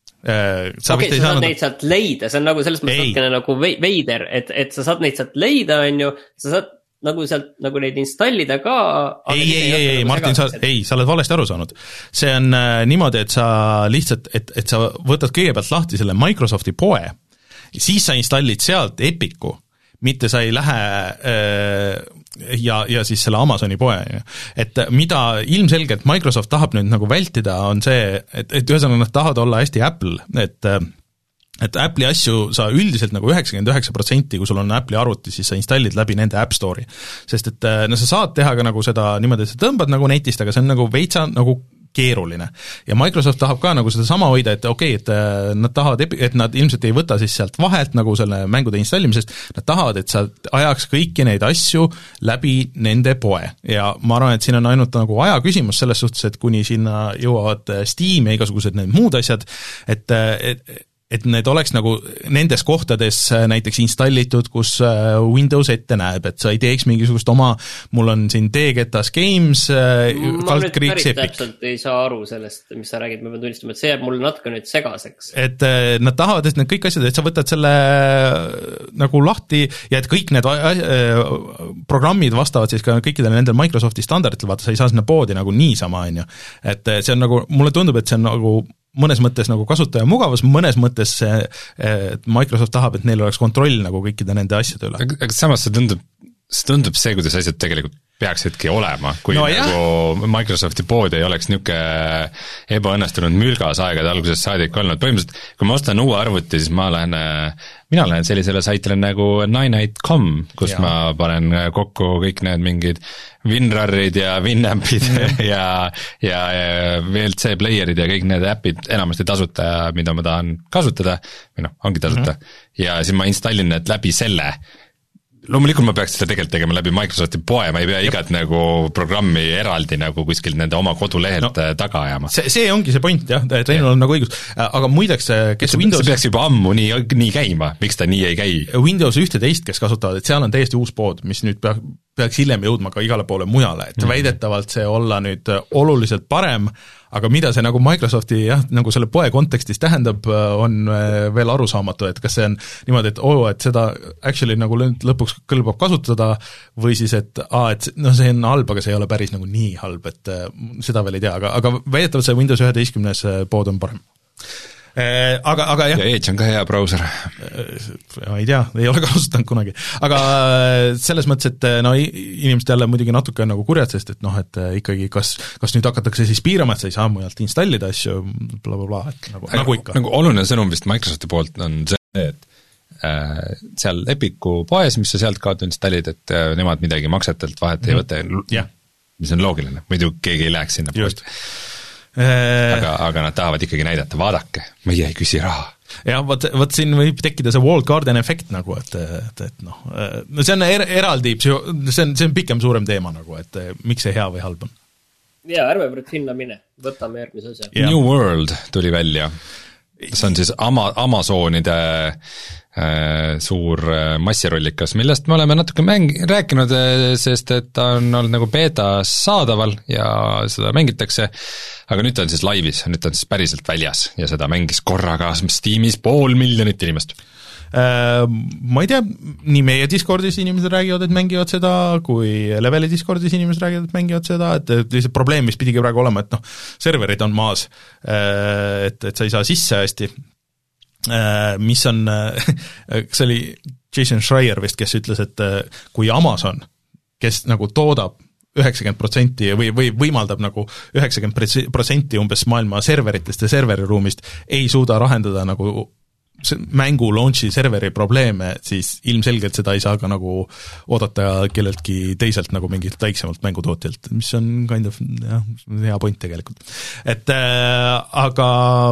Sa okay, sa saad saanud... neid sealt leida, see on nagu selles mõttes nagu veider, et, et sa saad neid sealt leida, on ju, sa saad nagu sealt, nagu neid installida ka. Ei, ei, ei, ei, ei Martin, sa, ei, sa oled valesti aru saanud. See on äh, niimoodi, et sa lihtsalt, et, et sa võtad kõigepealt lahti selle Microsofti poe, siis sa installid sealt Epicu, mitte sa ei lähe äh, ja, ja siis selle Amazoni poe. Et mida ilmselgelt Microsoft tahab nüüd nagu vältida, on see, et, et ühesõnaga nad tahavad olla hästi Apple, et äh, et Apple'i asju sa üldiselt nagu üheksakümmend üheksa protsenti, kui sul on Apple'i arvuti, siis sa installid läbi nende App Store'i. Sest et no sa saad teha ka nagu seda niimoodi, et sa tõmbad nagu netist, aga see on nagu veitsa nagu keeruline. Ja Microsoft tahab ka nagu seda sama hoida, et okei, okay, et nad tahavad, et nad ilmselt ei võta siis sealt vahelt nagu selle mängude installimisest, nad tahavad, et sa ajaks kõiki neid asju läbi nende poe. Ja ma arvan, et siin on ainult nagu aja küsimus selles suhtes, et kuni sinna jõuavad Steam ja igasugused need muud asjad, et, et et need oleks nagu nendes kohtades näiteks installitud, kus Windows ette näeb, et sa ei teeks mingisugust oma, mul on siin T-Getas Games, ma nüüd päris täpselt ei saa aru sellest, mis sa räägid, ma pean tunnistama, et see jääb mulle natuke nüüd segaseks. Et nad tahavad, et need kõik asjad, et sa võtad selle nagu lahti ja et kõik need programmid vastavad siis ka kõikidele nendel Microsofti standarditel, vaata, sa ei saa sinna poodi nagu niisama, on ju. Et see on nagu, mulle tundub, et see on nagu mõnes mõttes nagu kasutaja mugavus, mõnes mõttes see, et Microsoft tahab, et neil oleks kontroll nagu kõikide nende asjade üle. Aga samas see tundub, see tundub see, kuidas asjad tegelikult peaksidki olema, kui no, nagu jah. Microsofti pood ei oleks niisugune ebaõnnestunud mülgas aegade algusest saadik olnud. Põhimõtteliselt, kui ma ostan uue arvuti, siis ma lähen, mina lähen sellisele saitile nagu nine eight dot com, kus ja. ma panen kokku kõik need mingid WinRARid ja Winampid ja, ja, ja V L C playerid ja kõik need äpid enamasti tasuta, mida ma tahan kasutada, või noh, ongi tasuta, mm-hmm. ja siis ma installin need läbi selle. Loomulikult ma peaks seda tegelikult tegema läbi Microsofti poe, ma ei pea igat nagu programmi eraldi nagu kuskil nende oma kodulehelt no, taga ajama. See, see ongi see point, jah, Reinul on nagu õigus, aga muideks, kes see, Windows... See peaks juba ammu nii, nii käima, miks ta nii ei käi? Windows üksteist, kes kasutavad, et seal on täiesti uus pood, mis nüüd peaks, peaks hiljem jõudma ka igale poole mujale, et mm-hmm. väidetavalt see olla nüüd oluliselt parem, aga mida see nagu Microsofti jah, nagu selle poe kontekstis tähendab, on veel arusaamatu, et kas see on niimoodi, et oo, et seda actually nagu lõpuks kõlbab kasutada või siis, et aa, et no see on halb, aga see ei ole päris nagu nii halb, et seda veel ei tea, aga, aga väidetavalt see Windows üheteistkümnes pood on parem. Aga, aga jah. Ja Edge on ka hea browser. Ma ei tea, ei ole kasutanud kunagi. Aga selles mõttes, et no inimesed jälle muidugi natuke nagu kurjad, sest et noh, et ikkagi kas, kas nüüd hakatakse siis piirama, et sa ei saa mujalt installida asju, bla bla bla, et nagu, nagu ikka. Nagu oluline sõnum vist Microsofti poolt on see, et äh, seal Epiku poes, mis sa sealt kaotu installid, et äh, nemad midagi maksetelt vahet mm-hmm. ei võta, yeah. mis on loogiline, muidu keegi ei läheks sinna poest. Aga, aga nad tahavad ikkagi näidata, vaadake, meie ei küsi raha. Ja võt, võt siin võib tekkida see walled garden efekt nagu, et, et, et noh, no see on er, eraldi, see on, see on pikem suurem teema nagu, et miks see hea või halb on. Jaa, ärme võrd hinna mine, võtame järgmise asja. New World tuli välja, see on siis Ama, Amazonide äh, suur äh, massirollikas, millest me oleme natuke mäng-, rääkinud, sest et ta on olnud nagu beetas saadaval ja seda mängitakse, aga nüüd ta on siis laivis, nüüd ta on siis päriselt väljas ja seda mängis korraga Steamis pool miljonit inimest. Ma ei tea, nii meie Discordis inimesed räägivad, et mängivad seda, kui Leveli Discordis inimesed räägivad, et mängivad seda, et lihtsalt probleem, mis pidigi praegu olema, et noh, serverid on maas, et, et sa ei saa sisse hästi, mis on, kas oli Jason Schreier vist, kes ütles, et kui Amazon, kes nagu toodab üheksakümmend protsenti või, või võimaldab nagu üheksakümmend protsenti umbes maailma serveritest ja serveriruumist, ei suuda lahendada nagu mängu launchi serveri probleeme, siis ilmselgelt seda ei saa ka nagu oodata kelleltki teiselt nagu mingilt väiksemalt mängutootjalt, mis on kind of jah, hea point tegelikult. Et äh, aga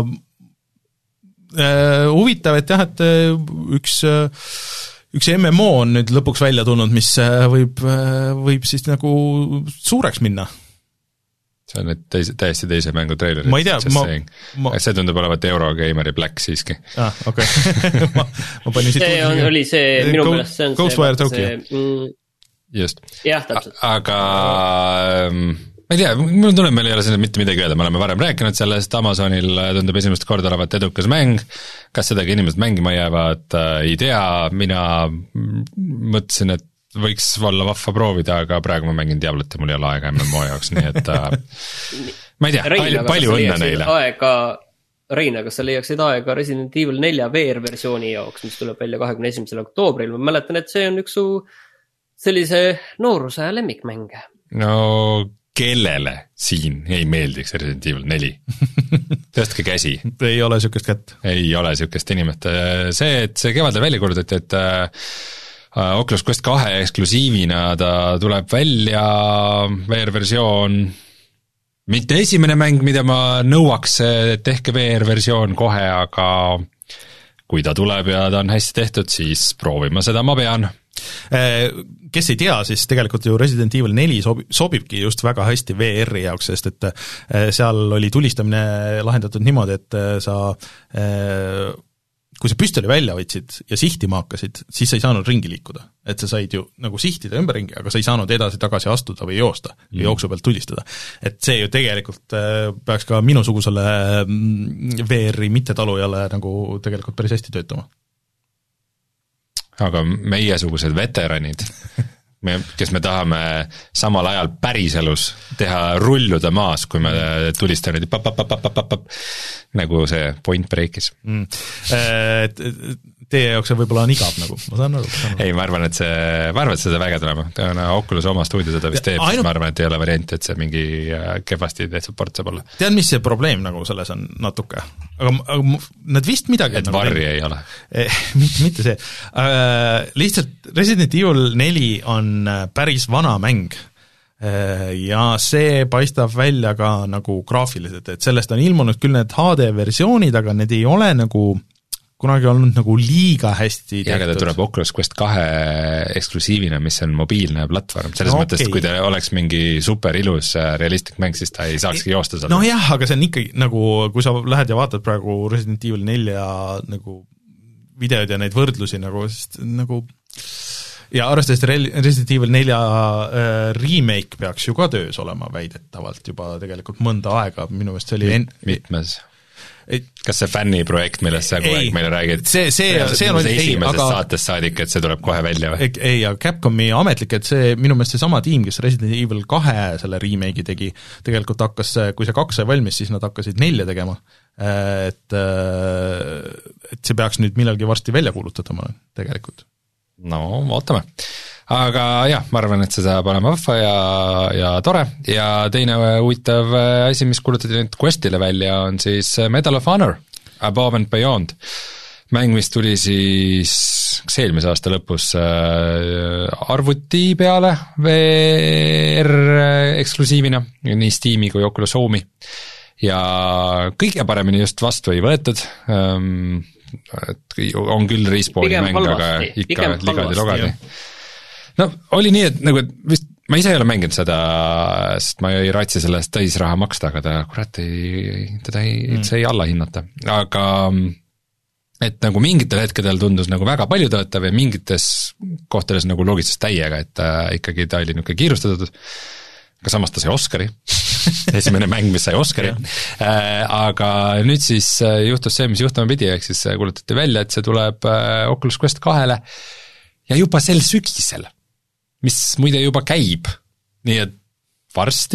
äh, huvitav, et jah, et üks äh, üks M M O on nüüd lõpuks välja tulnud, mis võib, võib siis nagu suureks minna. See on nüüd teise, täiesti teise mängu trailerid. Ma ei tea, ma, ma... see tundub olevat Eurogameri Black siiski. Ah, okei. Okay. ma, ma panin siit... See on, oli see, minu meelest see on Ghostwire Tokyo. Mm, just. Jah, täpselt. Aga ma ei tea, mul tunneb, meil ei ole selle mitte midagi öelda, me oleme varem rääkinud sellest, Amazonil tundub esimest korda olevat edukas mäng, kas sedagi inimesed mängima jäävad, ei tea, mina mõtlesin, et võiks olla vahva proovida, aga praegu ma mängin Diablot ja mul ei ole aega M M O jaoks, nii et ma ei tea, Rein, palju, palju õnne neile. Aega, Rein, kas sa leiaksid aega Resident Evil neli V R-versiooni jaoks, mis tuleb välja kahekümne esimesel oktoobril, ma mäletan, et see on üks su sellise nooruse lemmikmänge. No kellele siin ei meeldiks Resident Evil neli? Tõstke käsi. Ei ole sükest kätt. Ei ole sükest inimet. See, et see kevadel välja kuulutati, et Oculus Quest kahe eksklusiivina ta tuleb välja, V R-versioon, mitte esimene mäng, mida ma nõuaks, et tehke V R-versioon kohe, aga kui ta tuleb ja ta on hästi tehtud, siis proovima seda ma pean. Kes ei tea, siis tegelikult ju Resident Evil neli sobi, sobibki just väga hästi V R-i jaoks, sest et seal oli tulistamine lahendatud niimoodi, et sa kui sa püstoli välja võtsid ja sihtima hakkasid, siis sa ei saanud ringi liikuda. Et sa said ju nagu sihtida ümberringi, aga sa ei saanud edasi-tagasi astuda või joosta mm. või jooksu pealt tulistada. Et see ju tegelikult peaks ka minusugusele V R-i mittetalujale nagu tegelikult päris hästi töötama. Aga meiesugused veteranid, me, kes me tahame samal ajal päriselus teha rulluda maas, kui me tulistame nüüd pap, pap, pap, pap, pap, pap, nagu see point break'is. Mm. Et teie jaoks see võib-olla on igav nagu, ma saan aru. Ei, ma arvan, et see, ma arvan, et seda väga tulema. Oculus oma stuudio seda vist teeb, ainult... ma arvan, et ei ole variant, et see mingi kehvasti tehtud port saab olla. Tead, mis see probleem nagu selles on natuke? Aga, aga nad vist midagi... Et nagu varri ei ole. Mitte, mitte see. Äh, lihtsalt Resident Evil neli on päris vana mäng ja see paistab välja ka nagu graafiliselt, et sellest on ilmunud küll need H D-versioonid, aga need ei ole nagu kunagi olnud nagu liiga hästi ja aga ta tuleb Oculus Quest kahe eksklusiivina, mis on mobiilne platvorm, selles no, mõttes, okay. kui ta oleks mingi super ilus realistlik mäng, siis ta ei saakski joosta seal. No jah, aga see on ikkagi nagu, kui sa lähed ja vaatad praegu Resident Evil nelja nagu videod ja neid võrdlusi nagu, sest nagu ja arvestades Resident Evil nelja äh, remake peaks ju ka töös olema väidetavalt juba tegelikult mõnda aega, minu meelest see oli en... mitmes? Et, kas see fänniprojekt, millest sa kogu aeg meile räägid? See, see, see, see on esimesest aga, saatest saadik, et see tuleb kohe välja või? Ei, ja Capcomi ametlik, et see minu meelest see sama tiim, kes Resident Evil kahe selle remake'i tegi, tegelikult hakkas, kui see kaks sai valmis, siis nad hakkasid nelja tegema. Et, et see peaks nüüd millalgi varsti välja kuulutatama tegelikult. No, ootame. Aga jah, ma arvan, et see saab olema vahva ja, ja tore ja teine huvitav asi, mis kuulutati nüüd Questile välja, on siis Medal of Honor, Above and Beyond. Mäng, mis tuli siis kas eelmise aasta lõpus arvuti peale V R eksklusiivina, nii Steam'i kui Oculus Home'i ja kõige paremini just vastu ei võetud, et on küll Respawni mäng, aga ikka ligadi-logadi. No oli nii, et nagu vist ma ise ei ole mänginud seda, sest ma ei raatsi sellest täisraha maksta, aga ta kurat ei, teda ei, mm. see ei alla hinnata, aga et nagu mingitel hetkedel tundus nagu väga palju töötav ja mingites kohtades nagu loogitses täiega, et äh, ikkagi ta oli niisugune kiirustatud, aga samas ta sai Oscari esimene mäng, mis sai Oscari äh, aga nüüd siis juhtus see, mis juhtuma pidi, ehk siis kuulutati välja, et see tuleb äh, Oculus Quest kahele ja juba sel sügisel, mis muide juba käib, nii et varsti,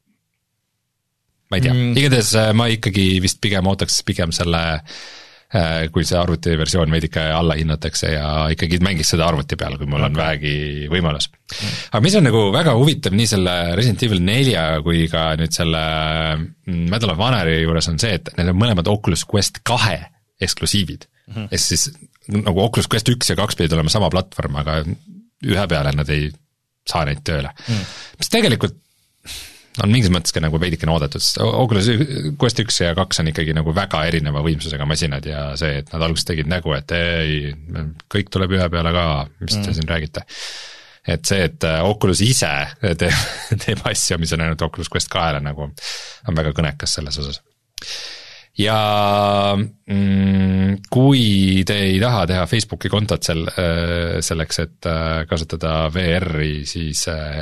ma ei tea mm., igatahes ma ikkagi vist pigem ootaks pigem selle, kui see arvuti versioon veidike alla hinnatakse ja ikkagi mängiks seda arvuti peal, kui mul on vähegi võimalus. Aga mis on nagu väga huvitav nii selle Resident Evil nelja kui ka nüüd selle Medal of Honori juures on see, et need on mõlemad Oculus Quest kahe eksklusiivid. Mm-hmm. Et siis nagu Oculus Quest üks ja kaks pidid olema sama platvorm, aga ühe peale nad ei saa neid tööle. Mm. Mis tegelikult on mingis mõttes ka nagu veidikene oodatud, sest Oculus Quest üks ja kaks on ikkagi nagu väga erineva võimsusega masinad ja see, et nad alguses tegid nägu, et ei, kõik tuleb ühe peale ka, mis mm. te siin räägite. Et see, et Oculus ise teeb, teeb asja, mis on ainult Oculus Quest kahele nagu, on väga kõnekas selles osas. Ja mm, kui te ei taha teha Facebooki kontot sel, selleks, et kasutada V R-i, siis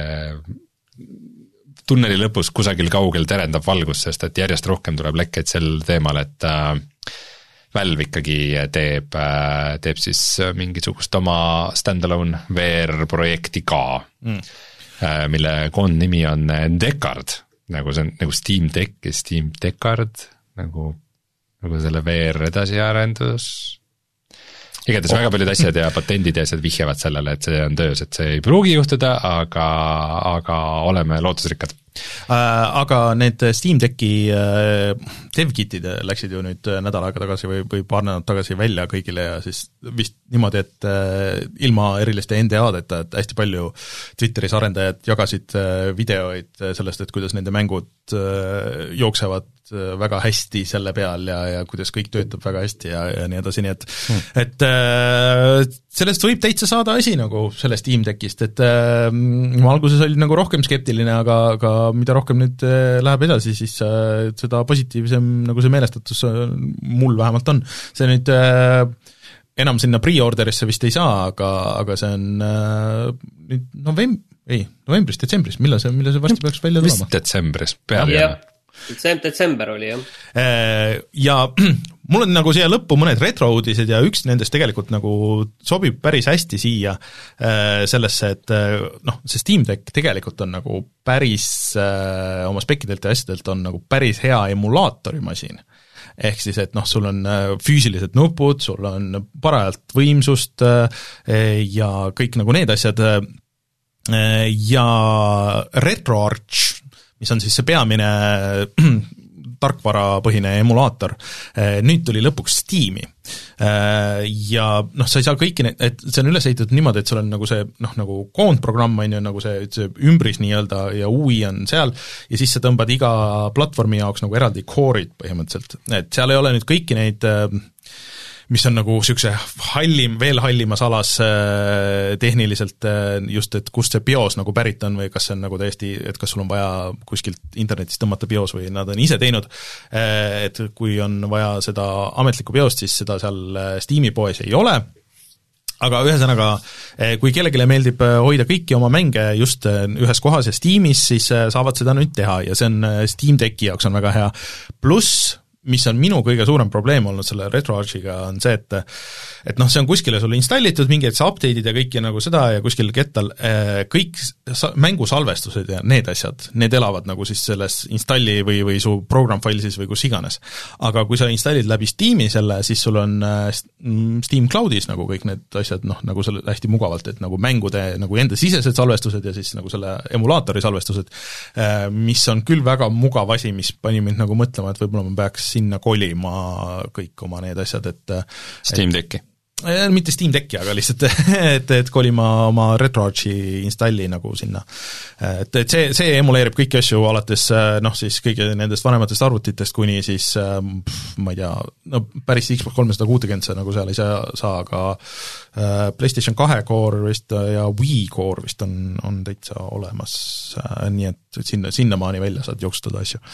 tunneli lõpus kusagil kaugel terendab valgus, sest et järjest rohkem tuleb lekkeid sel teemal, et Valve ikkagi teeb, teeb siis mingisugust oma standalone V R-projekti ka, mm. mille koondnimi on Deckard, nagu see on nagu Steam Deck ja Steam Deckard, nagu nagu selle V R edasiarendus. Igatahes oh. väga paljud asjad ja patendid ja asjad vihjavad sellele, et see on töös, et see ei pruugi juhtuda, aga, aga oleme lootusrikkad. Äh, aga need Steam Decki äh, devkitid läksid ju nüüd nädal aega tagasi või, või paar nädalat tagasi välja kõigile ja siis vist niimoodi, et äh, ilma eriliste N D A-deta, et hästi palju Twitteris arendajad jagasid äh, videoid sellest, et kuidas nende mängud äh, jooksevad väga hästi selle peal ja, ja kuidas kõik töötab väga hästi ja, ja nii edasi, nii et hmm. et äh, sellest võib täitsa saada asi nagu sellest Steam Deckist, et äh, ma alguses olin nagu rohkem skeptiline, aga, aga mida rohkem nüüd äh, läheb edasi, siis äh, seda positiivsem nagu see meelestatus äh, mul vähemalt on. See nüüd äh, enam sinna pre-orderisse vist ei saa, aga, aga see on äh, nüüd novemb-, ei, novembris, detsembris, millal see, millal see varsti peaks välja tulema? Vist detsembris, peab jah. Detsember oli, jah. Ja mul on nagu siia lõppu mõned retro-uudised ja üks nendest tegelikult nagu sobib päris hästi siia sellesse, et noh, see Steam Deck tegelikult on nagu päris oma spekkidelt ja asjadelt on nagu päris hea emulaatorimasin. Ehk siis, et noh, sul on füüsilised nupud, sul on parajalt võimsust ja kõik nagu need asjad ja RetroArch, mis on siis see peamine tarkvarapõhine emulaator, nüüd tuli lõpuks Steam'i. Ja noh, sa ei saa kõiki need, et see on üles ehitatud niimoodi, et sul on nagu see noh, nagu koondprogramm on ju, nagu see, see ümbris nii-öelda ja U I on seal ja siis sa tõmbad iga platvormi jaoks nagu eraldi core'id põhimõtteliselt, et seal ei ole nüüd kõiki neid mis on nagu niisuguse hallim, veel hallimas alas tehniliselt just, et kust see bios nagu pärit on või kas see on nagu täiesti, et kas sul on vaja kuskilt internetist tõmmata bios või nad on ise teinud, et kui on vaja seda ametlikku biost, siis seda seal Steam'i poes ei ole, aga ühesõnaga, kui kellelegi meeldib hoida kõiki oma mänge just ühes kohas ja Steamis, siis saavad seda nüüd teha ja see on Steam Decki jaoks on väga hea, pluss mis on minu kõige suurem probleem olnud selle RetroArchiga, on see, et et noh, see on kuskile sulle installitud, mingid update'id ja kõik ja nagu seda ja kuskil kettal, kõik mängusalvestused ja need asjad, need elavad nagu siis selles installi või, või su program file'is või kus iganes. Aga kui sa installid läbi Steam'i selle, siis sul on Steam Cloudis nagu kõik need asjad, noh, nagu selle hästi mugavalt, et nagu mängude nagu enda sisesed salvestused ja siis nagu selle emulaatori salvestused, mis on küll väga mugav asi, mis pani mind nagu mõtlema, et võib-olla ma peaks sinna kolima kõik oma need asjad, et Steam Decki. Mitte Steam Decki, aga lihtsalt, et, et kolima oma RetroArchi installi nagu sinna. Et, et see, see emuleerib kõiki asju alates noh, siis kõigi nendest vanematest arvutitest kuni siis, ma ei tea, no päris Xbox kolmsada kuuskümmend see nagu seal ei saa, saa aga PlayStation kahe core vist ja Wii core vist on, on täitsa olemas, nii et sinna, sinnamaani välja saad jooksutada asju.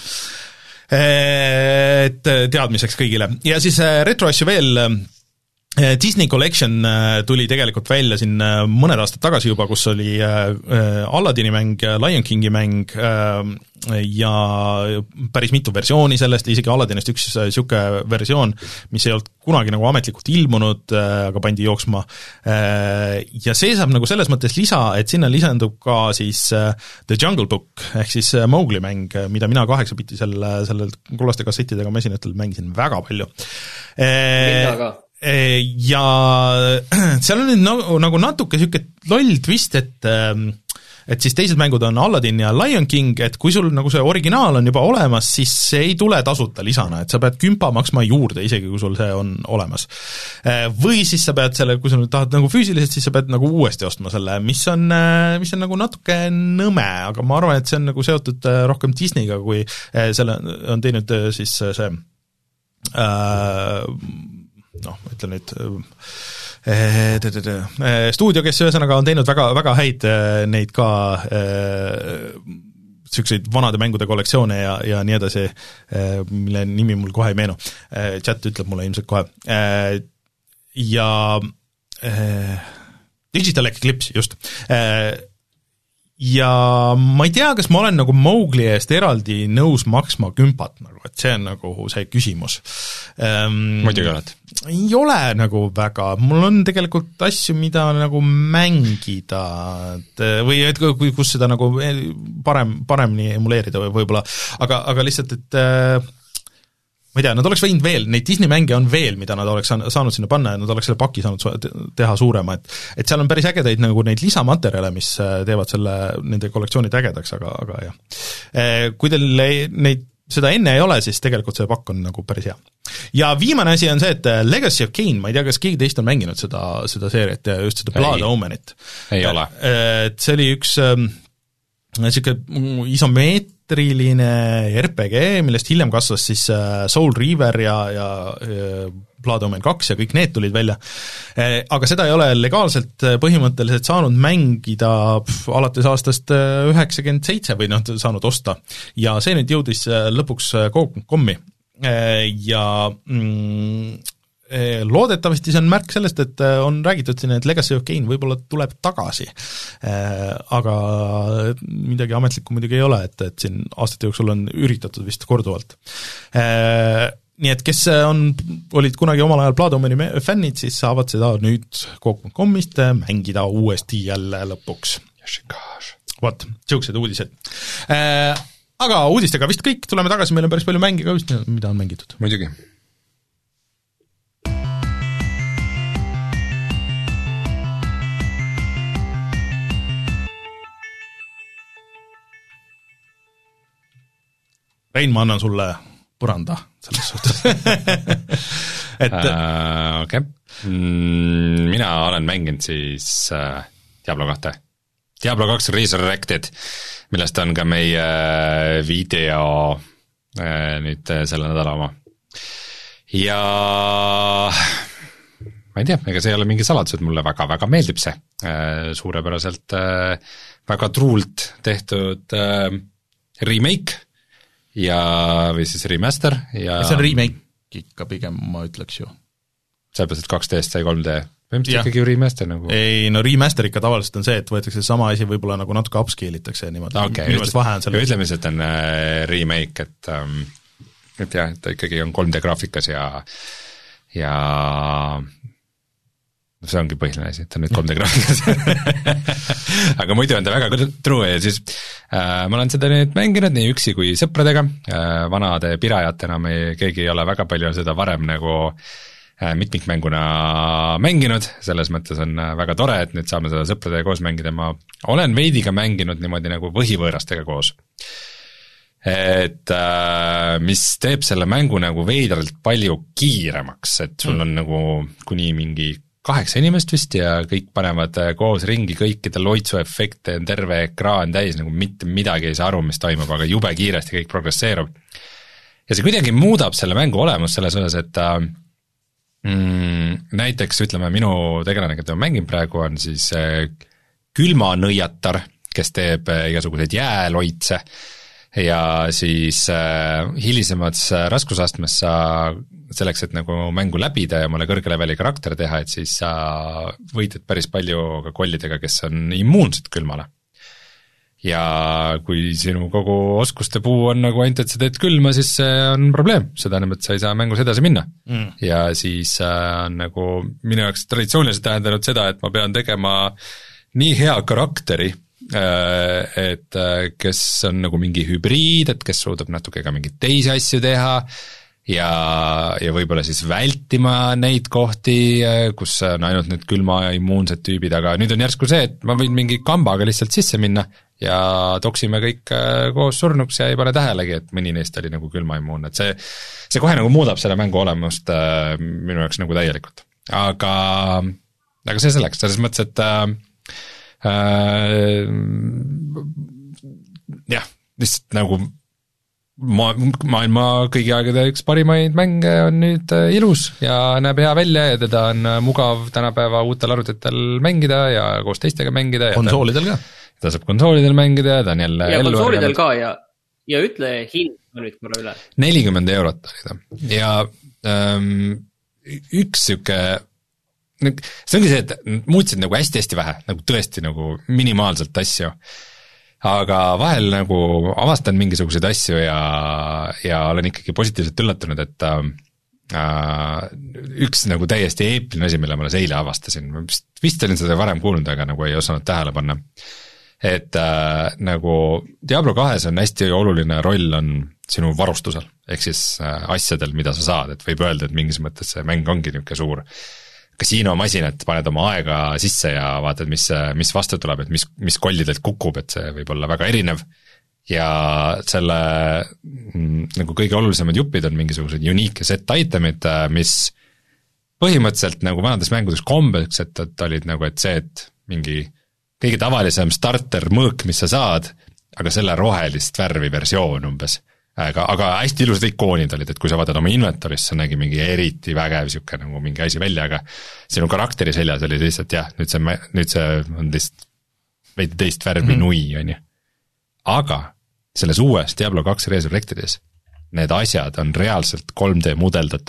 Et teadmiseks kõigile. Ja siis retroasju veel, Disney Collection tuli tegelikult välja siin mõned aastad tagasi juba, kus oli Aladdini mäng, Lion Kingi mäng ja päris mitu versiooni sellest, isegi Aladdinist üks siuke versioon, mis ei olnud kunagi nagu ametlikult ilmunud, aga pandi jooksma. Ja see saab nagu selles mõttes lisa, et sinna lisandub ka siis The Jungle Book, ehk siis Mowgli mäng, mida mina kaheksa-biti selle, selle kollaste kassettidega mesinatel mängisin väga palju. Mina ka. Ja seal on nüüd nagu, nagu natuke siuke loll twist, et et siis teised mängud on Aladdin ja Lion King, et kui sul nagu see originaal on juba olemas, siis see ei tule tasuta lisana, et sa pead kümpa maksma juurde, isegi kui sul see on olemas. Või siis sa pead selle, kui sa nüüd tahad nagu füüsiliselt, siis sa pead nagu uuesti ostma selle, mis on, mis on nagu natuke nõme, aga ma arvan, et see on nagu seotud rohkem Disneyga, kui selle on teinud siis see äh, noh, ütlen nüüd stuudio, kes ühesõnaga on teinud väga, väga häid neid ka selliseid vanade mängude kollektsioone ja, ja nii edasi, mille nimi mul kohe ei meenu. Chat ütleb mulle ilmselt kohe. Ja Digital Eclipse, just. Ja ma ei tea, kas ma olen nagu Mowgli eest eraldi nõus maksma kümpat, nagu, et see on nagu see küsimus. Ähm, muidugi oled. Ei ole nagu väga, mul on tegelikult asju, mida nagu mängida, et, või et kus seda nagu parem, paremini emuleerida või võib-olla, aga, aga lihtsalt, et ma ei tea, nad oleks võinud veel, neid Disney mänge on veel, mida nad oleks saanud sinna panna ja nad oleks selle paki saanud teha suurema, et et seal on päris ägedaid nagu neid lisamaterjale, mis teevad selle, nende kollektsioonid ägedaks, aga, aga jah. Kui teil neid, seda enne ei ole, siis tegelikult see pakk on nagu päris hea. Ja viimane asi on see, et Legacy of Kain, ma ei tea, kas keegi teist on mänginud seda, seda seeriat ja just seda Blood Omenit. Ei ole. Et see oli üks siuke isomeetriline R P G, millest hiljem kasvas siis Soul Reaver ja, ja Blood Omen kaks ja kõik need tulid välja. Aga seda ei ole legaalselt põhimõtteliselt saanud mängida alates aastast üheksakümmend seitse või noh, saanud osta. Ja see nüüd jõudis lõpuks Go punkt comi ja mm, loodetavasti see on märk sellest, et on räägitud siin, et Legacy of Kain võib-olla tuleb tagasi. Aga midagi ametlikku muidugi ei ole, et, et siin aastate jooksul on üritatud vist korduvalt. Nii et kes on, olid kunagi omal ajal Blood-Omani fännid, siis saavad seda nüüd Coop punkt com'ist mängida uuesti jälle lõpuks. Vot, siuksed uudised. Aga uudistega vist kõik, tuleme tagasi, meil on päris palju mänge ka vist, mida on mängitud. Muidugi. Rein, ma annan sulle põranda selles suhtes. et uh, okay. mm, mina olen mänginud siis uh, Diablo kaks. Diablo kaks Resurrected, millest on ka meie video uh, nüüd selle nädala oma. Ja ma ei tea, ega see ei ole mingi saladus, et mulle väga-väga meeldib see. Uh, suurepäraselt uh, väga truult tehtud uh, remake ja, või siis remaster ja see on remake ikka pigem, ma ütleks ju. Sellepärast, et kaks D-st sai kolm D. Põhimõtteliselt ikkagi ju remaster nagu? Ei, no remaster ikka tavaliselt on see, et võetakse sama asi võib-olla nagu natuke upscale'itakse niimoodi. Okay, ütleme, ütleme, et on remake, et, et jah, et ta ikkagi on kolm D graafikas ja ja see ongi põhiline asi, et ta on nüüd kolm D graafikas. Aga muidu on ta väga true ja siis äh, ma olen seda nüüd mänginud nii üksi kui sõpradega, äh, vanade pirajatena me keegi ei ole väga palju seda varem nagu äh, mitmikmänguna mänginud, selles mõttes on väga tore, et nüüd saame seda sõpradega koos mängida, ma olen veidiga mänginud niimoodi nagu võhivõõrastega koos. Et äh, mis teeb selle mängu nagu veidralt palju kiiremaks, et sul on nagu kuni mingi kaheksa inimest vist ja kõik panevad koos ringi, kõikide loitsuefekte on terve ekraan täis, nagu mitte midagi ei saa aru, mis toimub, aga jube kiiresti kõik progresseerub. Ja see kuidagi muudab selle mängu olemus selles osas, et mm, näiteks ütleme, minu tegelane, keda ma mängin praegu, on siis külmanõiatar, kes teeb igasuguseid jääloitse ja siis äh, hilisemats raskusastmes sa selleks, et nagu mängu läbida ja mulle kõrge leveli karakter teha, et siis sa võitled päris palju ka kollidega, kes on immuunsed külmale. Ja kui sinu kogu oskuste puu on nagu ainult, et sa teed külma, siis see on probleem, seda enam, et sa ei saa mängus edasi minna mm.. Ja siis äh, on nagu minu jaoks traditsiooniliselt tähendanud seda, et ma pean tegema nii hea karakteri, et kes on nagu mingi hübriid, et kes suudab natuke ka mingeid teisi asju teha ja, ja võib-olla siis vältima neid kohti, kus on ainult need külma ja immuunsed tüübid, aga nüüd on järsku see, et ma võin mingi kambaga lihtsalt sisse minna ja toksime kõik koos surnuks ja ei pane tähelegi, et mõni neist oli nagu külma immuun, et see, see kohe nagu muudab selle mängu olemust minu jaoks nagu täielikult. Aga, aga see selleks, selles mõttes, et äh, jah, lihtsalt nagu ma, maailma kõigi aegade üks parimaid mänge on nüüd ilus ja näeb hea välja ja teda on mugav tänapäeva uutel arvutitel mängida ja koos teistega mängida. Konsoolidel ka? Ta saab konsoolidel mängida ja ta on jälle ja konsoolidel ka ja, ja ütle hind nüüd korra üle. nelikümmend eurot oli ta ja ähm, üks siuke see ongi see, et muutsid nagu hästi-hästi vähe, nagu tõesti nagu minimaalselt asju, aga vahel nagu avastan mingisuguseid asju ja, ja olen ikkagi positiivselt üllatunud, et äh, üks nagu täiesti eepiline asi, mille ma alles eile avastasin, ma vist, vist olin seda varem kuulnud, aga nagu ei osanud tähele panna, et äh, nagu Diablo kahes on hästi oluline roll on sinu varustusel, ehk siis äh, asjadel, mida sa saad, et võib öelda, et mingis mõttes see mäng ongi niisugune suur kasiinomasin, et paned oma aega sisse ja vaatad, mis, mis vastu tuleb, et mis, mis kollidelt kukub, et see võib olla väga erinev ja selle nagu kõige olulisemad jupid on mingisugused unique set itemid, mis põhimõtteliselt nagu vanades mängudes kombeks, et, et olid nagu, et see, et mingi kõige tavalisem starter mõõk, mis sa saad, aga selle rohelist värvi versioon umbes. Aga, aga hästi ilusad ikoonid olid, et kui sa vaatad oma inventoris, sa nägi mingi eriti vägev siuke nagu mingi asi välja, aga sinu karakteri seljas oli lihtsalt jah, nüüd see, nüüd see on lihtsalt veidi teist värvi mm-hmm. nui, on ju. Aga selles uues Diablo kaks Resurrectedis need asjad on reaalselt kolm D mudeldatud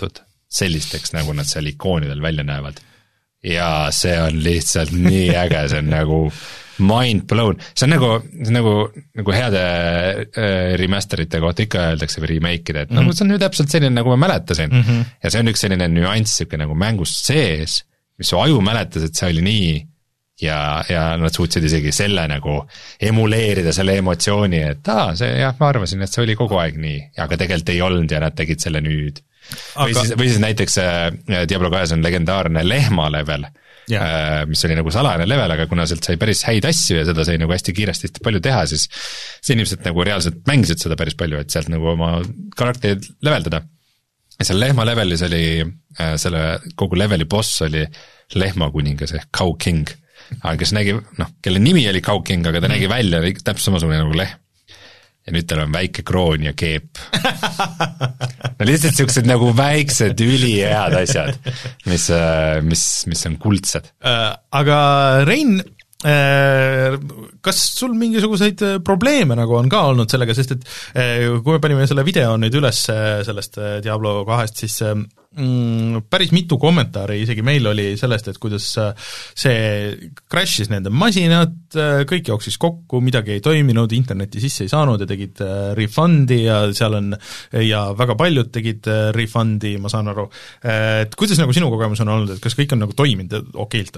sellisteks, nagu nad seal ikoonidel välja näevad. Ja see on lihtsalt nii äge, see on nagu mind blown, see on nagu, see on nagu, nagu heade äh, remasterite kohta ikka öeldakse või remake'ide, et mm -hmm. nagu see on ju täpselt selline, nagu ma mäletasin mm. -hmm. Ja see on üks selline nüanss, siuke nagu mängus sees, mis su aju mäletas, et see oli nii ja, ja nad suutsid isegi selle nagu emuleerida selle emotsiooni, et aa, see jah, ma arvasin, et see oli kogu aeg nii, aga tegelikult ei olnud ja nad tegid selle nüüd. Aga... Või, siis, või siis näiteks äh, Diablo kahes on legendaarne lehma level, äh, mis oli nagu salajane level, aga kuna sealt sai päris häid asju ja seda sai nagu hästi kiiresti hästi palju teha, siis see inimesed nagu reaalselt mängisid seda päris palju, et sealt nagu oma karakterid leveldada. Ja seal lehma levelis oli, äh, selle kogu leveli boss oli lehmakuningas ehk Cow King, aga kes nägi, noh, kelle nimi oli Cow King, aga ta mm. nägi välja täpselt samasugune nagu lehm. Ja nüüd tal on väike kroon ja keep. No lihtsalt siuksed nagu väiksed ülihead asjad, mis, mis, mis on kuldsed. Äh, aga Rein, äh, kas sul mingisuguseid probleeme nagu on ka olnud sellega, sest et äh, kui me panime selle video nüüd üles sellest Diablo kahest, siis mm, päris mitu kommentaari isegi meil oli sellest, et kuidas see crash'is nende masinad, kõik jooksis kokku, midagi ei toiminud, interneti sisse ei saanud ja tegid refundi ja seal on, ja väga paljud tegid refundi, ma saan aru. Et kuidas nagu sinu kogemus on olnud, et kas kõik on nagu toiminud okeilt?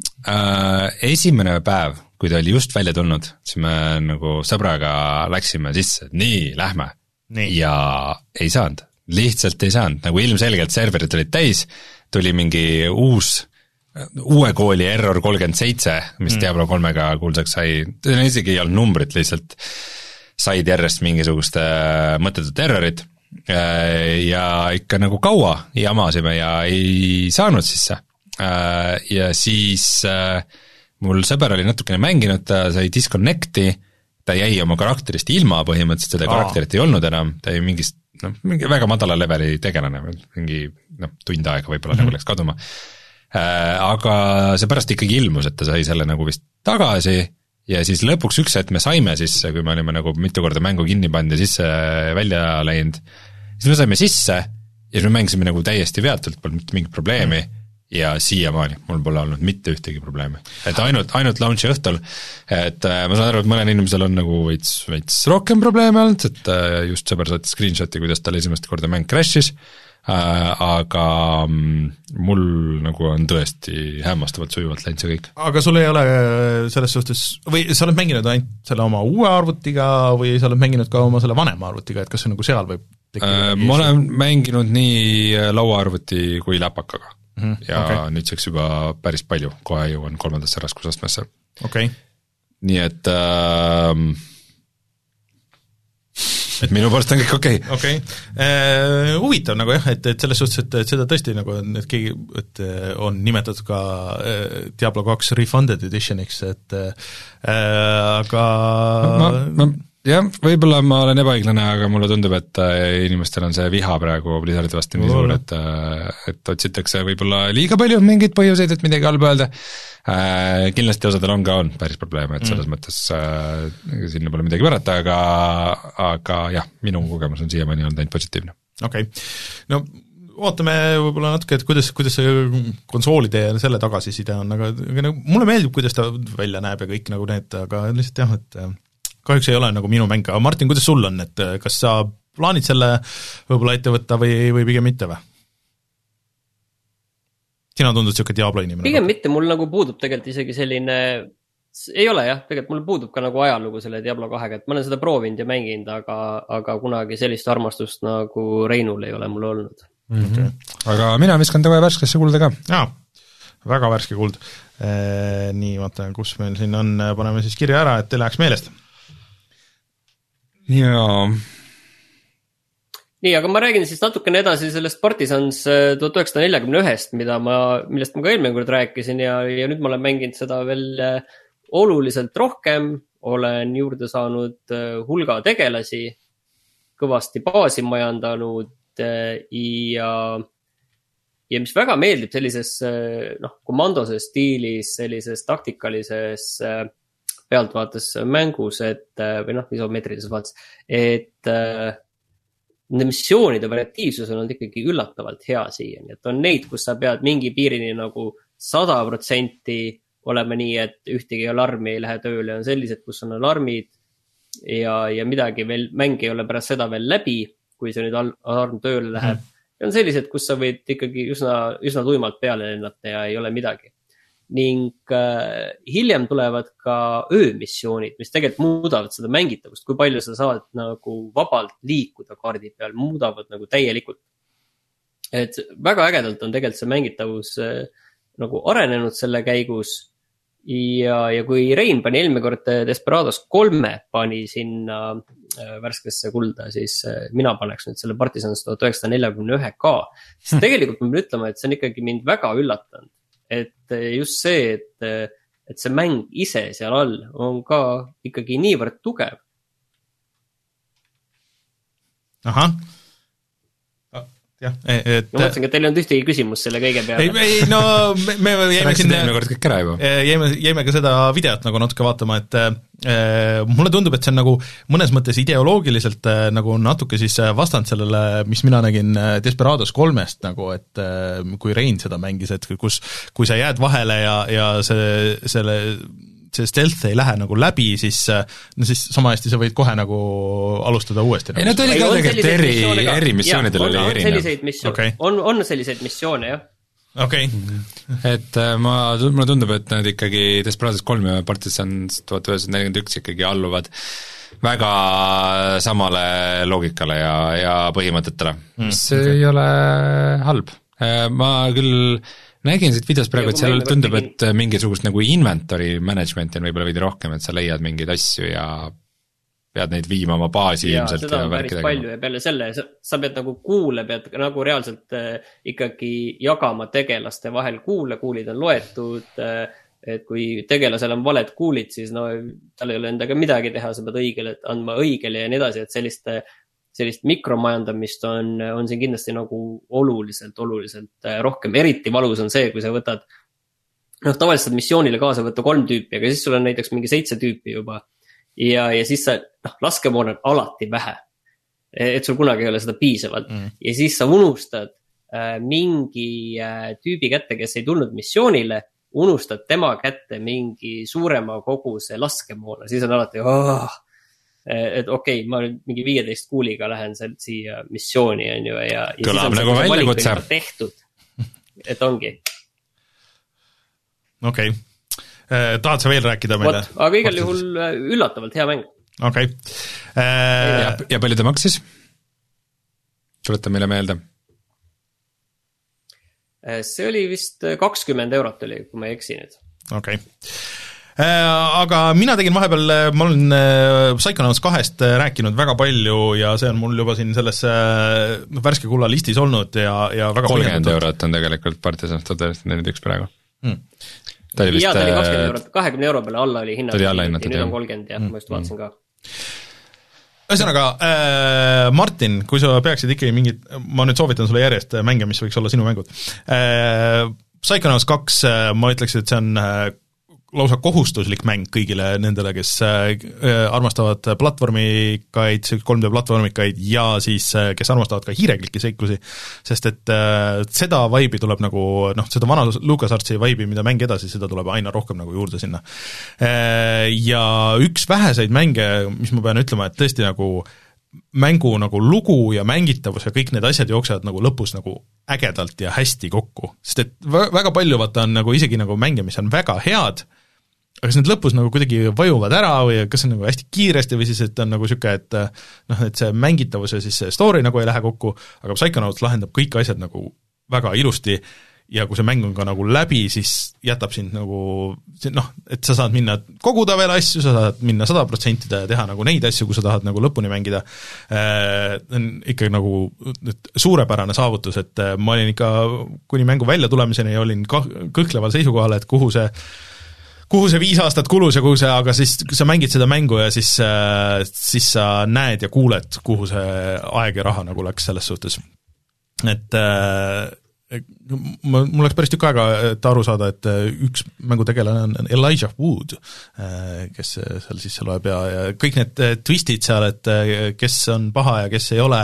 Äh, esimene päev, kui ta oli just välja tulnud, siis me nagu sõbraga läksime sisse, et nii, lähme. Nii. Ja ei saanud. Lihtsalt ei saanud, nagu ilmselgelt serverid olid täis, tuli mingi uus, uue kooli error kolmkümmend seitse, mis mm. Diablo kolmega kuulsaks sai, isegi ei olnud numbrit, lihtsalt said järjest mingisugust mõttetut errorit ja ikka nagu kaua jamasime ja ei saanud sisse. Ja siis mul sõber oli natukene mänginud, ta sai disconnecti, ta jäi oma karakterist ilma põhimõtteliselt, seda karakterit ei olnud enam, ta jäi mingist noh, mingi väga madala leveli tegelane, mingi noh, tund aega võib-olla mm-hmm. nagu läks kaduma. Äh, aga see pärast ikkagi ilmus, et ta sai selle nagu vist tagasi ja siis lõpuks üks hetk me saime sisse, kui me olime nagu mitu korda mängu kinni pannud ja sisse välja läinud, siis me saime sisse ja siis me mängisime nagu täiesti veatult, polnud mitte mingit probleemi mm. ja siiamaani mul pole olnud mitte ühtegi probleemi. Et ainult, ainult launchi õhtul, et äh, ma saan aru, et mõnel inimesel on nagu veits, veits rohkem probleeme olnud, et äh, just sõber saatis screenshoti, kuidas tal esimest korda mäng crash'is, äh, aga mm, mul nagu on tõesti hämmastavalt sujuvalt läinud see kõik. Aga sul ei ole selles suhtes, või sa oled mänginud ainult selle oma uue arvutiga või sa oled mänginud ka oma selle vanema arvutiga, et kas see nagu seal võib tekkida? Äh, ma olen mänginud nii lauaarvuti kui läpakaga. Mm-hmm. Ja okay. Nüüdseks juba päris palju, kohe jõuan kolmandasse raskusastmesse. Okay. Nii et äh, et minu poolest on kõik okei okay. okay. Uh, huvitav nagu jah, et, et selles suhtes, et, et seda tõesti nagu, et keegi et on nimetatud ka uh, Diablo kaks Refunded Editioniks, et uh, aga ma, ma, jah, võib-olla ma olen ebaõiglane, aga mulle tundub, et inimestel on see viha praegu Blizzardi vastu nii suur, et, et otsitakse võib-olla liiga palju mingeid põhjuseid, et midagi halba öelda. Äh, kindlasti osadel on ka on päris probleeme, et selles mm. mõttes äh, sinna pole midagi pärata, aga, aga jah, minu kogemus on siiamaani olnud ainult positiivne. Okei, okay. No ootame võib-olla natuke, et kuidas, kuidas see konsoolide ja selle tagasiside on, aga, aga nagu, mulle meeldib, kuidas ta välja näeb ja kõik nagu need, aga lihtsalt jah, et kahjuks ei ole nagu minu mäng, aga Martin, kuidas sul on, et kas sa plaanid selle võib-olla ette võtta või, või pigem mitte või? Sina tundud siuke Diablo inimene? Pigem mitte, mul nagu puudub tegelikult isegi selline, ei ole jah, tegelikult mul puudub ka nagu ajalugu selle Diablo kahega, et ma olen seda proovinud ja mänginud, aga, aga kunagi sellist armastust nagu Reinul ei ole mul olnud. Mm-hmm. Okay. Aga mina viskan kohe värskesse kulda ka. Jaa, väga värske kuld. E, nii, vaata, kus meil siin on, paneme siis kirja ära, et teil läheks meelest. Jaa. Nii, aga ma räägin siis natukene edasi sellest Partisans tuhat üheksasada nelikümmend üks, mida ma, millest ma ka eelmine kord rääkisin ja, ja nüüd ma olen mänginud seda veel oluliselt rohkem, olen juurde saanud hulga tegelasi, kõvasti baasi majandanud ja, ja mis väga meeldib sellises noh, komandoses stiilis, sellises taktikalises pealtvaates mängus, et, või noh, isomeetrilises vaates, et nende missioonide variatiivsus on olnud ikkagi üllatavalt hea siiani, et on neid, kus sa pead mingi piirini nagu sada protsenti olema nii, et ühtegi alarmi ei lähe tööle, on sellised, kus on alarmid ja, ja midagi veel, mäng ei ole pärast seda veel läbi, kui see nüüd alarm tööle läheb. Mm. Ja on sellised, kus sa võid ikkagi üsna, üsna tuimalt peale lennata ja ei ole midagi. Ning äh, hiljem tulevad ka öömissioonid, mis tegelikult muudavad seda mängitavust, kui palju sa saad nagu vabalt liikuda kaardi peal, muudavad nagu täielikult. Et väga ägedalt on tegelikult see mängitavus äh, nagu arenenud selle käigus ja, ja kui Rein pani eelmine kord Desperados kolme pani sinna äh, värskesse kulda, siis äh, mina paneks nüüd selle Partisans tuhat üheksasada nelikümmend üks K. Siis tegelikult ma pean ütlema, et see on ikkagi mind väga üllatanud. Et just see, et, et see mäng ise seal all on ka ikkagi niivõrd tugev. Ahah. Jah, et... No mõtlesin, et teil on ühtegi küsimus selle kõige peale. Ei, ei no me, me jäime sinna... kord kõik ära juba. Jäime, jäime ka seda videot nagu natuke vaatama, et äh, mulle tundub, et see on nagu mõnes mõttes ideoloogiliselt äh, nagu natuke siis vastand sellele, mis mina nägin Desperados kolmest nagu, et äh, kui Rein seda mängis, et kus, kui sa jääd vahele ja, ja see, selle see stealth ei lähe nagu läbi, siis, no siis sama hästi sa võid kohe nagu alustada uuesti. Ei, no ta oli ka tegelikult eri, eri missioonidel ja, oli on, erinev. Missioon, okay. on, on selliseid missioone, jah. Okei. Okay. Et ma, mulle tundub, et nad ikkagi Desperados kolm ja Partisans tuhat üheksasada nelikümmend üks ikkagi alluvad väga samale loogikale ja, ja põhimõtetele, mis mm, okay. ei ole halb. Ma küll nägin siit videos praegu, et seal tundub, et mingisugust nagu inventory management'i on võib-olla veidi rohkem, et sa leiad mingeid asju ja pead neid viima oma baasi ja, ilmselt. Seda on päris palju ja peale selle, sa, sa pead nagu kuule, pead nagu reaalselt äh, ikkagi jagama tegelaste vahel kuule, kuulid on loetud, äh, et kui tegelasel on valed kuulid, siis no tal ei ole endaga midagi teha, sa pead õigele, andma õigele ja nii edasi, et sellist sellist mikromajandamist on, on siin kindlasti nagu oluliselt, oluliselt rohkem. Eriti valus on see, kui sa võtad, noh, tavaliselt missioonile kaasa võtta kolm tüüpi, aga siis sul on näiteks mingi seitse tüüpi juba. Ja, ja siis sa, noh, laskemoon on alati vähe. Et sul kunagi ei ole seda piisavalt. Mm. Ja siis sa unustad äh, mingi äh, tüübi kätte, kes ei tulnud missioonile, unustad tema kätte mingi suurema koguse laskemoona. Siis on alati, oh, et okei, okay, ma nüüd mingi viieteist kuuliga lähen sealt siia missiooni on ju, ja, ja kõlab nagu väljakutse tehtud, et ongi. Okei, okay. Tahad sa veel rääkida meile? What? Aga igal juhul üllatavalt hea mäng. Okei. Okay. Ja, ja palju ta maksis? Tuleta meile meelde. See oli vist kakskümmend eurot oli, kui ma ei eksi nüüd. Okei. Okay. Aga mina tegin vahepeal, ma olen Psychonauts kahest rääkinud väga palju ja see on mul juba siin selles värske kulla listis olnud ja, ja väga kolmkümmend eurot on tegelikult Partisans tuhat üheksasada nelikümmend üks praegu. Hmm. Ta oli vist... Ja, ta oli kakskümmend eurot, kahekümne euro peale alla oli hinnad. Ta oli alla hinnatud, jah. Ja nüüd on kolmkümmend, jah, ma just vaatasin ka. Ühesõnaga, äh, Martin, kui sa peaksid ikkagi mingid, ma nüüd soovitan sulle järjest mänge, mis võiks olla sinu mängud. Äh, Psychonauts kaks, ma ütleks, et see on lausa kohustuslik mäng kõigile nendele, kes armastavad platvormikaid, kolm D platvormikaid ja siis kes armastavad ka hiirekliki seiklusi, sest et seda vaibi tuleb nagu, noh, seda vana LucasArtsi vaibi, mida mäng edasi, seda tuleb aina rohkem nagu juurde sinna. Ja üks väheseid mänge, mis ma pean ütlema, et tõesti nagu mängu nagu lugu ja mängitavus ja kõik need asjad jooksevad nagu lõpus nagu ägedalt ja hästi kokku, sest et väga palju vaata on nagu isegi nagu mänge, mis on väga head, aga siis need lõpus nagu kuidagi vajuvad ära või kas on nagu hästi kiiresti või siis, et on nagu siuke, et noh, et see mängitavus ja siis see story nagu ei lähe kokku, aga Psychonauts lahendab kõik asjad nagu väga ilusti ja kui see mäng on ka nagu läbi, siis jätab sind nagu noh, et sa saad minna koguda veel asju, sa saad minna sada protsenti ja teha nagu neid asju, kui sa tahad nagu lõpuni mängida. On ikka nagu suurepärane saavutus, et ma olin ikka kuni mängu välja tulemiseni ja olin kõhkleval seisukohal, et kuhu see kuhu see viis aastat kulus ja kuhu see, aga siis sa mängid seda mängu ja siis, siis sa näed ja kuuled, kuhu see aeg ja raha nagu läks selles suhtes. Et ma, mul läks päris tükk aega, et aru saada, et üks mängutegelane on Elijah Wood, kes seal sisse loeb ja, ja kõik need twistid seal, et kes on paha ja kes ei ole,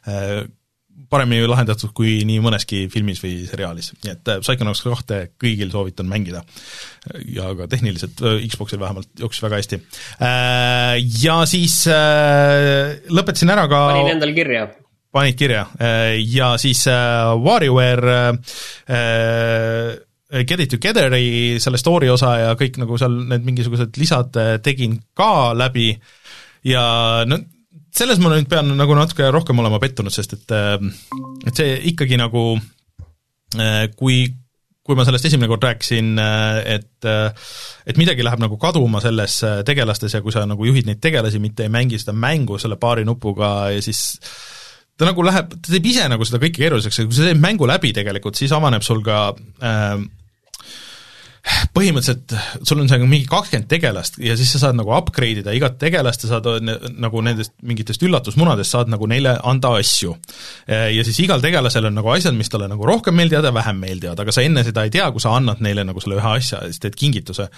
paremini lahendatud kui nii mõneski filmis või seriaalis, nii et Psychonauts kahte kõigil soovitan mängida ja ka tehniliselt Xboxil vähemalt jooksis väga hästi. Ja siis lõpetasin ära ka panin endal kirja panid kirja ja siis WarioWare Get It Together'i selle story osa ja kõik nagu seal need mingisugused lisad tegin ka läbi ja no selles ma nüüd pean nagu natuke rohkem olema pettunud, sest et, et see ikkagi nagu, kui, kui ma sellest esimene kord rääkisin, et, et midagi läheb nagu kaduma selles tegelastes ja kui sa nagu juhid neid tegelasi, mitte ei mängi seda mängu selle paari nupuga ja siis ta nagu läheb, ta teeb ise nagu seda kõike keeruliseks ja kui sa teed mängu läbi tegelikult, siis avaneb sul ka äh, põhimõtteliselt sul on seal mingi kakskümmend tegelast ja siis sa saad nagu upgrade ida igat tegelast ja saad nagu nendest mingitest üllatusmunadest saad nagu neile anda asju. Ja siis igal tegelasel on nagu asjad, mis talle nagu rohkem meeldivad ja vähem meeldivad, aga sa enne seda ei tea, kui sa annad neile nagu selle ühe asja ja siis teed kingituse.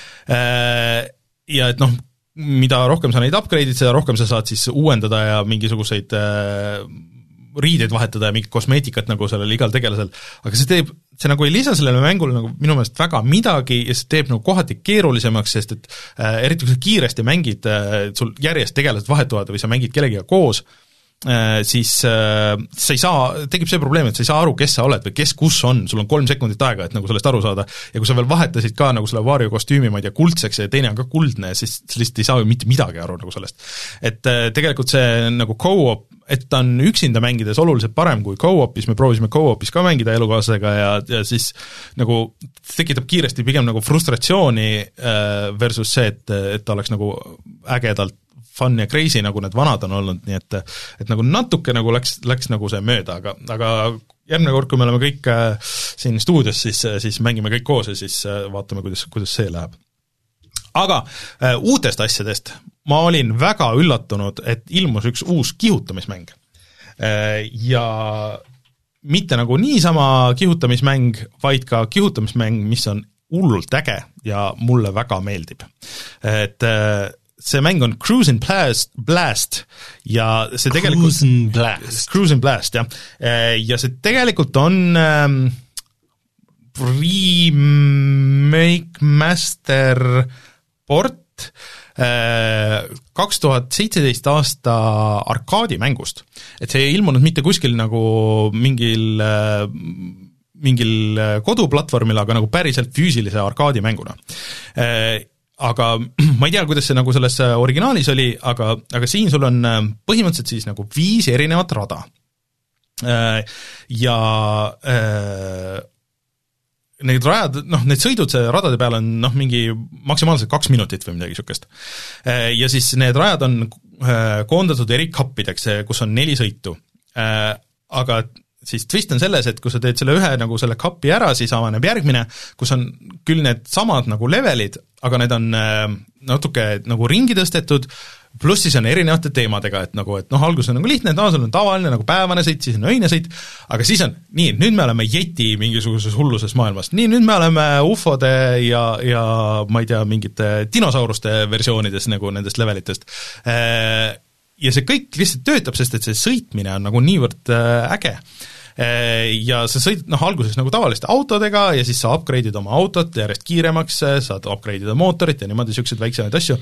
Ja et noh, mida rohkem sa neid upgrade'id, seda rohkem sa saad siis uuendada ja mingisuguseid riideid vahetada ja mingit kosmeetikat nagu sellel igal tegelasel, aga see teeb, see nagu ei lisa sellele mängule nagu minu meelest väga midagi ja see teeb nagu kohati keerulisemaks, sest et äh, eriti kui sa kiiresti mängid, äh, sul järjest tegelased vahetuvad või sa mängid kellegiga koos, äh, siis äh, sa ei saa, tekib see probleem, et sa ei saa aru, kes sa oled või kes kus on, sul on kolm sekundit aega, et nagu sellest aru saada ja kui sa veel vahetasid ka nagu selle Wario kostüümi, ma ei tea, kuldseks ja teine on ka kuldne, siis sa lihtsalt ei saa ju mitte midagi aru nagu sellest. Et äh, tegelikult see nagu co-op et ta on üksinda mängides oluliselt parem kui co-opis, me proovisime co-opis ka mängida elukaaslasega ja, ja siis nagu tekitab kiiresti pigem nagu frustratsiooni versus see, et, et ta oleks nagu ägedalt fun ja crazy, nagu need vanad on olnud, nii et, et nagu natuke nagu läks, läks nagu see mööda, aga, aga järgmine kord, kui me oleme kõik siin stuudios, siis, siis mängime kõik koos ja siis vaatame, kuidas, kuidas see läheb. Aga äh, uutest asjadest ma olin väga üllatunud, et ilmus üks uus kihutamismäng. Äh, ja mitte nagu niisama kihutamismäng, vaid ka kihutamismäng, mis on hullult äge ja mulle väga meeldib. Et äh, see mäng on Cruise and Blast, Blast ja see tegelikult Cruise and Blast. Cruise and Blast, jah. Äh, ja see tegelikult on ähm, Remake Master port kaks tuhat seitseteist aasta arkaadimängust. Et see ei ilmunud mitte kuskil nagu mingil, mingil koduplatvormil, aga nagu päriselt füüsilise arkaadimänguna. Aga ma ei tea, kuidas see nagu selles originaalis oli, aga, aga siin sul on põhimõtteliselt siis nagu viis erinevat rada. Ja need rajad, noh, need sõidud see radade peal on noh, mingi maksimaalselt kaks minutit või midagi niisugust. Ja siis need rajad on koondatud eri kappideks, kus on neli sõitu. Aga siis twist on selles, et kui sa teed selle ühe nagu selle kappi ära, siis avaneb järgmine, kus on küll need samad nagu levelid, aga need on natuke nagu ringi tõstetud, pluss siis on erinevate teemadega, et nagu, et noh, algus on nagu lihtne, et no, sul on tavaline nagu päevane sõit, siis on öine sõit, aga siis on, nii, nüüd me oleme Yeti mingisuguses hulluses maailmas, nii, nüüd me oleme ufode ja, ja ma ei tea, mingite dinosauruste versioonides nagu nendest levelitest. Ja see kõik lihtsalt töötab, sest et see sõitmine on nagu niivõrd äge. Ja sa sõid, noh, alguses nagu tavaliste autodega ja siis sa upgrade'id oma autot järjest kiiremaks, saad upgrade'ida mootorit ja niimoodi niisugused väiksemaid asju.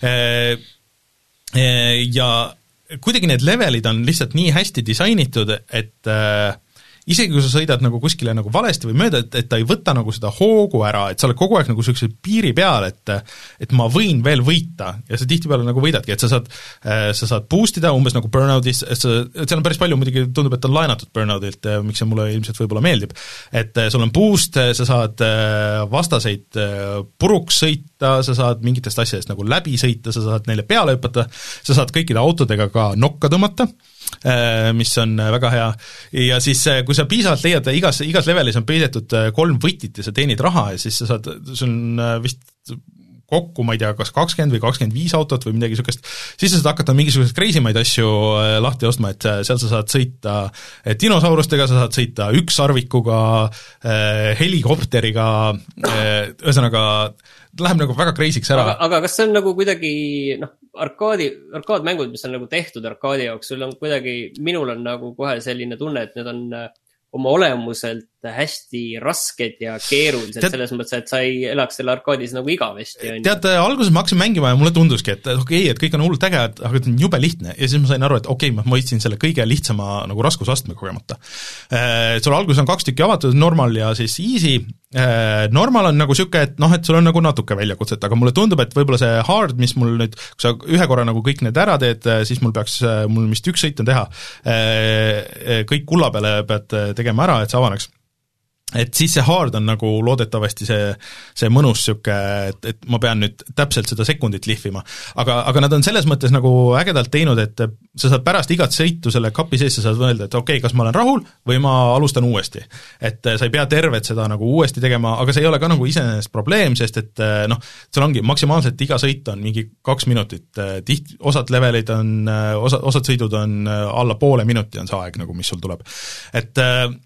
Ja kuidagi need levelid on lihtsalt nii hästi disainitud, et äh, isegi kui sa sõidad nagu kuskile nagu valesti või mööda, et, et ta ei võta nagu seda hoogu ära, et sa oled kogu aeg nagu sellise piiri peal, et et ma võin veel võita ja sa tihtipeale nagu võidadki, et sa saad, sa saad boostida umbes nagu Burnoutis, et sa, et seal on päris palju, muidugi tundub, et on laenatud Burnoutilt, miks see mulle ilmselt võib-olla meeldib, et sul on boost, sa saad vastaseid puruks sõita, sa saad mingitest asjadest nagu läbi sõita, sa saad neile peale hüpata, sa saad kõikide autodega ka nokka tõmmata, mis on väga hea, ja siis kui sa piisavalt leiad, igas, igas levelis on peidetud kolm võtit ja sa teenid raha ja siis sa saad, sul on vist kokku, ma ei tea, kas kakskümmend või kakskümmend viis autot või midagi niisugust, siis sa saad hakata mingisuguseid kreisimaid asju lahti ostma, et seal sa saad sõita dinosaurustega, sa saad sõita ükssarvikuga, helikopteriga, ühesõnaga läheb nagu väga kreisiks ära. Aga, aga kas see on nagu kuidagi, noh, arkaadi, arkaadmängud, mis on nagu tehtud arkaadi jaoks, sul on kuidagi, minul on nagu kohe selline tunne, et need on oma olemuselt hästi rasked ja keerulised tead, selles mõttes, et sa ei elaks selle arkaadis nagu igavesti. Tead, alguses ma hakkasin mängima ja mulle tunduski, et okei, okay, et kõik on hullult äge, aga et on jube lihtne ja siis ma sain aru, et okei okay,, ma võitsin selle kõige lihtsama nagu raskusastme kogemata. Sul alguses on kaks tükki avatud, normal ja siis easy. Normal on nagu siuke, et noh, et sul on nagu natuke väljakutset, aga mulle tundub, et võib-olla see hard, mis mul nüüd, kui sa ühe korra nagu kõik need ära teed, siis mul peaks, mul vist üks sõit on teha, kõik kulla peale pead tegema ära, et see avaneks. Et siis see hard on nagu loodetavasti see, see mõnus siuke, et, et ma pean nüüd täpselt seda sekundit lihvima. Aga, aga nad on selles mõttes nagu ägedalt teinud, et sa saad pärast igat sõitu selle kapi sees, sa saad mõelda, et okei okay,, kas ma olen rahul või ma alustan uuesti. Et sa ei pea tervet seda nagu uuesti tegema, aga see ei ole ka nagu iseenesest probleem, sest et noh, seal ongi maksimaalselt iga sõit on mingi kaks minutit, tiht, osad levelid on, osad, osad sõidud on alla poole minuti on see aeg nagu, mis sul tuleb. Et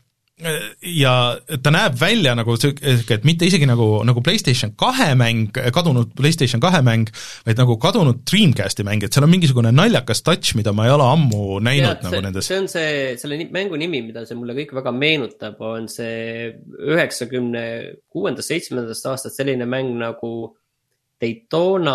ja ta näeb välja nagu, et mitte isegi nagu, nagu PlayStation kahe mäng, kadunud PlayStation kahe mäng, vaid nagu kadunud Dreamcasti mäng, et seal on mingisugune naljakas touch, mida ma ei ole ammu näinud Tead, nagu see, nendes. See on see, selle mängu nimi, mida see mulle kõik väga meenutab, on see üheksakümne kuuendast seitsmendast aastast selline mäng nagu Daytona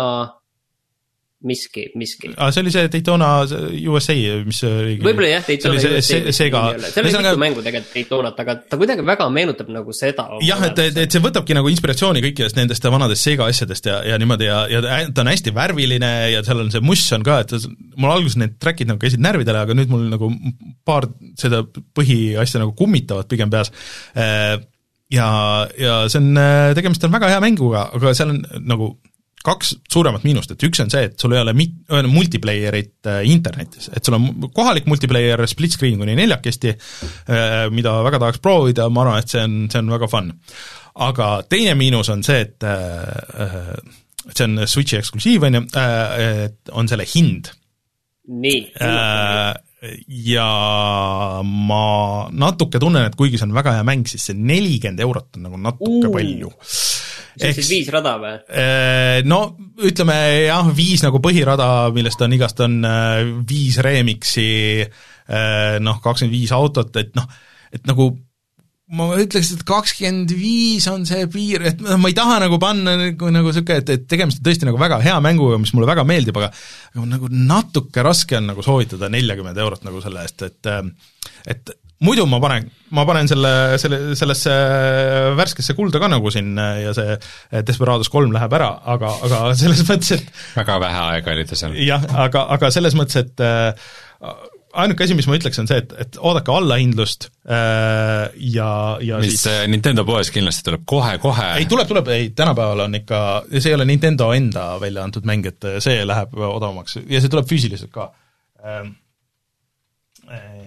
miski, miski. Ah, see oli see Daytona U S A, mis oli... Võib-olla jah, Daytona U S A. See, seega... See oli mitu mängu tegelikult Daytonat, aga ta kuidagi väga meenutab nagu seda. Jah, et, et, et see võtabki nagu inspiratsiooni kõikidest nendest vanadest Sega asjadest ja, ja niimoodi ja, ja ta on hästi värviline ja seal on see muss on ka, et mul alguses need trackid nagu käisid närvidele, aga nüüd mul nagu paar seda põhiasja nagu kummitavad pigem peas. Ja, ja see on, tegemist on väga hea mänguga, aga seal on nagu kaks suuremat miinust, et üks on see, et sul ei ole mit, multiplayerit internetis, et sul on kohalik multiplayer split screen kuni neljakesti, mida väga tahaks proovida, ma arvan, et see on, see on väga fun. Aga teine miinus on see, et see on Switchi eksklusiiv, et on selle hind. Nii. Ja ma natuke tunnen, et kuigi see on väga hea mäng, siis see nelikümmend eurot on nagu natuke uh. palju. See on siis viis rada või? No ütleme jah, viis nagu põhirada, millest on igast on viis remixi, noh, kakskümmend viis autot, et noh, et nagu ma ütleks, et kakskümmend viis on see piir, et ma ei taha nagu panna nagu, nagu siuke, et, et tegemist on tõesti nagu väga hea mänguga, mis mulle väga meeldib, aga, aga nagu natuke raske on nagu soovitada nelikümmend eurot nagu selle eest, et et muidu ma panen, ma panen selle, selle, sellesse värskesse kulda ka nagu siin ja see Desperados kolm läheb ära, aga, aga selles mõttes, et väga vähe aega oli ta seal. Jah, aga, aga selles mõttes, et äh, ainuke asi, mis ma ütleks, on see, et, et oodake allahindlust äh, ja, ja mis siis Nintendo poes kindlasti tuleb kohe-kohe. Ei, tuleb, tuleb, ei, tänapäeval on ikka, see ei ole Nintendo enda välja antud mäng, et see läheb odavamaks ja see tuleb füüsiliselt ka äh,. Äh,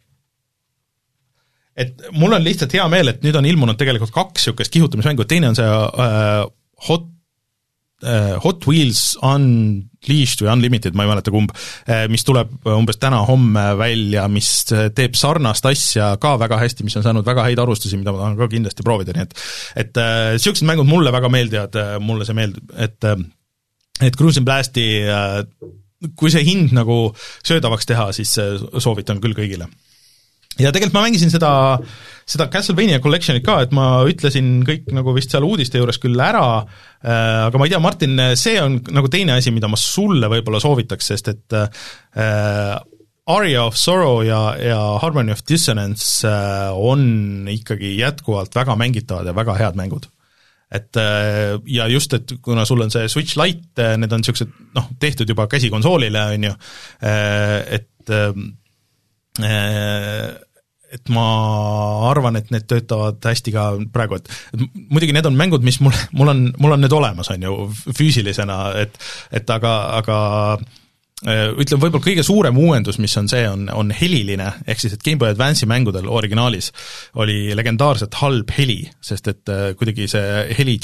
et mul on lihtsalt hea meel, et nüüd on ilmunud tegelikult kaks niisugust kihutamismängu, teine on see uh, Hot, uh, Hot Wheels Unleashed või Unlimited, ma ei mäleta kumb, uh, mis tuleb umbes täna-homme välja, mis teeb sarnast asja ka väga hästi, mis on saanud väga häid arvustusi, mida ma tahan ka kindlasti proovida, nii et et uh, niisugused mängud mulle väga meeldivad, uh, mulle see meeldib, et uh, et Cruising Blasti uh, kui see hind nagu söödavaks teha, siis uh, soovitan küll kõigile. Ja tegelikult ma mängisin seda, seda Castlevania Collectionit ka, et ma ütlesin kõik nagu vist seal uudiste juures küll ära, aga ma ei tea, Martin, see on nagu teine asi, mida ma sulle võib-olla soovitaks, sest et äh, Aria of Sorrow ja, ja Harmony of Dissonance äh, on ikkagi jätkuvalt väga mängitavad ja väga head mängud. Et ja just, et kuna sul on see Switch Lite, need on niisugused, noh, tehtud juba käsikonsoolile, on ju, et et ma arvan, et need töötavad hästi ka praegu, et, et muidugi need on mängud, mis mul, mul on, mul on need olemas, on ju, füüsilisena, et, et aga, aga ütleme, võib-olla kõige suurem uuendus, mis on see, on, on heliline, ehk siis, et Game Boy Advance'i mängudel originaalis oli legendaarselt halb heli, sest et kuidagi see helichip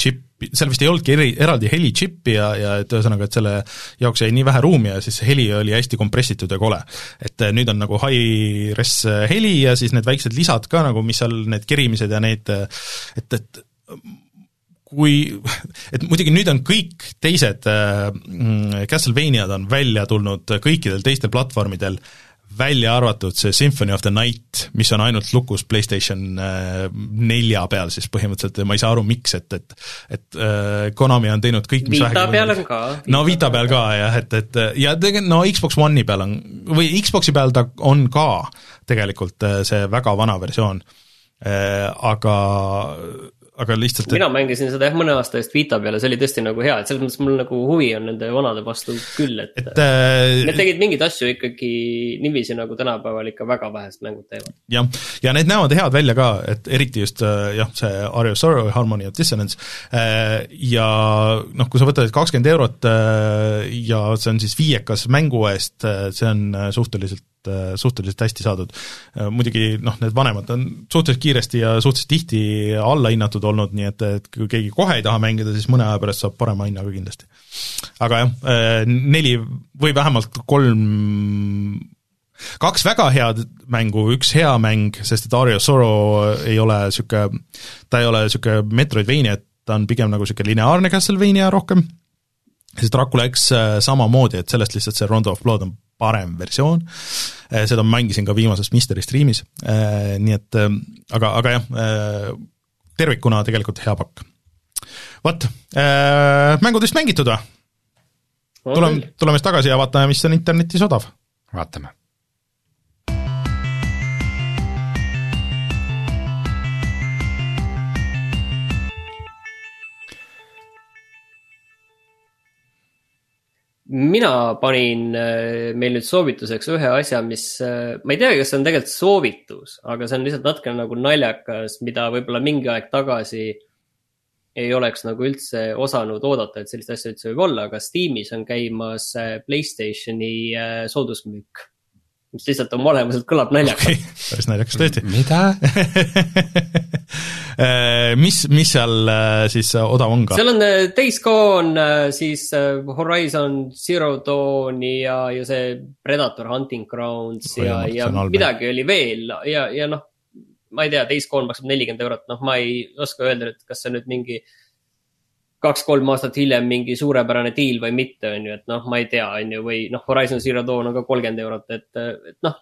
seal vist ei olnudki eri, eraldi helichippi ja, ja et ühesõnaga, et selle jaoks jäi nii vähe ruumi ja siis see heli oli hästi kompressitud ja kole. Et nüüd on nagu high-res heli ja siis need väiksed lisad ka nagu, mis seal need kerimised ja need, et, et kui, et muidugi nüüd on kõik teised äh, Castlevaniad on välja tulnud kõikidel teistel platvormidel, välja arvatud see Symphony of the Night, mis on ainult lukus PlayStation nelja peal siis põhimõtteliselt ja ma ei saa aru, miks, et, et et äh, Konami on teinud kõik, mis Vita peal on ka. No Vita peal ka jah, et, et ja tegelikult no Xbox One'i peal on, või Xbox'i peal ta on ka tegelikult see väga vana versioon, äh, aga aga lihtsalt mina mängisin seda jah mõne aasta eest Vita peale, see oli tõesti nagu hea, et selles mõttes mul nagu huvi on nende vanade vastu küll, et, et äh, need tegid mingeid asju ikkagi niiviisi nagu tänapäeval ikka väga vähest mängud teevad. jah, ja need näevad head välja ka, et eriti just jah, see Aria of Sorrow, Harmony of Dissonance äh, ja noh, kui sa võtad kakskümmend eurot äh, ja see on siis viiekas mängu eest, see on suhteliselt suhteliselt hästi saadud. Muidugi noh, need vanemad on suhteliselt kiiresti ja suhteliselt tihti allahinnatud olnud, nii et, et kui keegi kohe ei taha mängida, siis mõne aja pärast saab parema hinnaga kindlasti. Aga jah, neli või vähemalt kolm, kaks väga head mängu, üks hea mäng, sest et Aria of Sorrow ei ole süke, ta ei ole süke Metroidvania, ta on pigem nagu süke lineaarne Castlevania rohkem, sest Dracula X samamoodi, et sellest lihtsalt see Rondo of Blood on parem versioon, seda mängisin ka viimases Mystery streamis, nii et aga, aga jah, tervikuna tegelikult hea pakk. Võt, mängudest mängitud või? Tuleme, tuleme tagasi ja vaatame, mis on internetis odav. Vaatame. Mina panin meil nüüd soovituseks ühe asja, mis, ma ei tea, kas see on tegelikult soovitus, aga see on lihtsalt natuke nagu naljakas, mida võib-olla mingi aeg tagasi ei oleks nagu üldse osanud oodata, et sellist asja üldse võib olla, aga Steamis on käimas PlayStationi soodusmüük, mis lihtsalt on olemuselt kõlab naljakas. Okay, päris naljakas tõesti. Mida? mis, mis seal siis odav on ka? Seal on Days Gone, siis Horizon Zero Dawn ja, ja see Predator Hunting Grounds ja, ja midagi oli veel ja, ja noh, ma ei tea, Days Gone maksab nelikümmend eurot, noh ma ei oska öelda, et kas see nüüd mingi kaks-kolm aastat hiljem mingi suurepärane deal või mitte, on ju, et noh, ma ei tea, on ju, või noh, Horizon Zero Dawn on ka kolmkümmend eurot, et, et noh,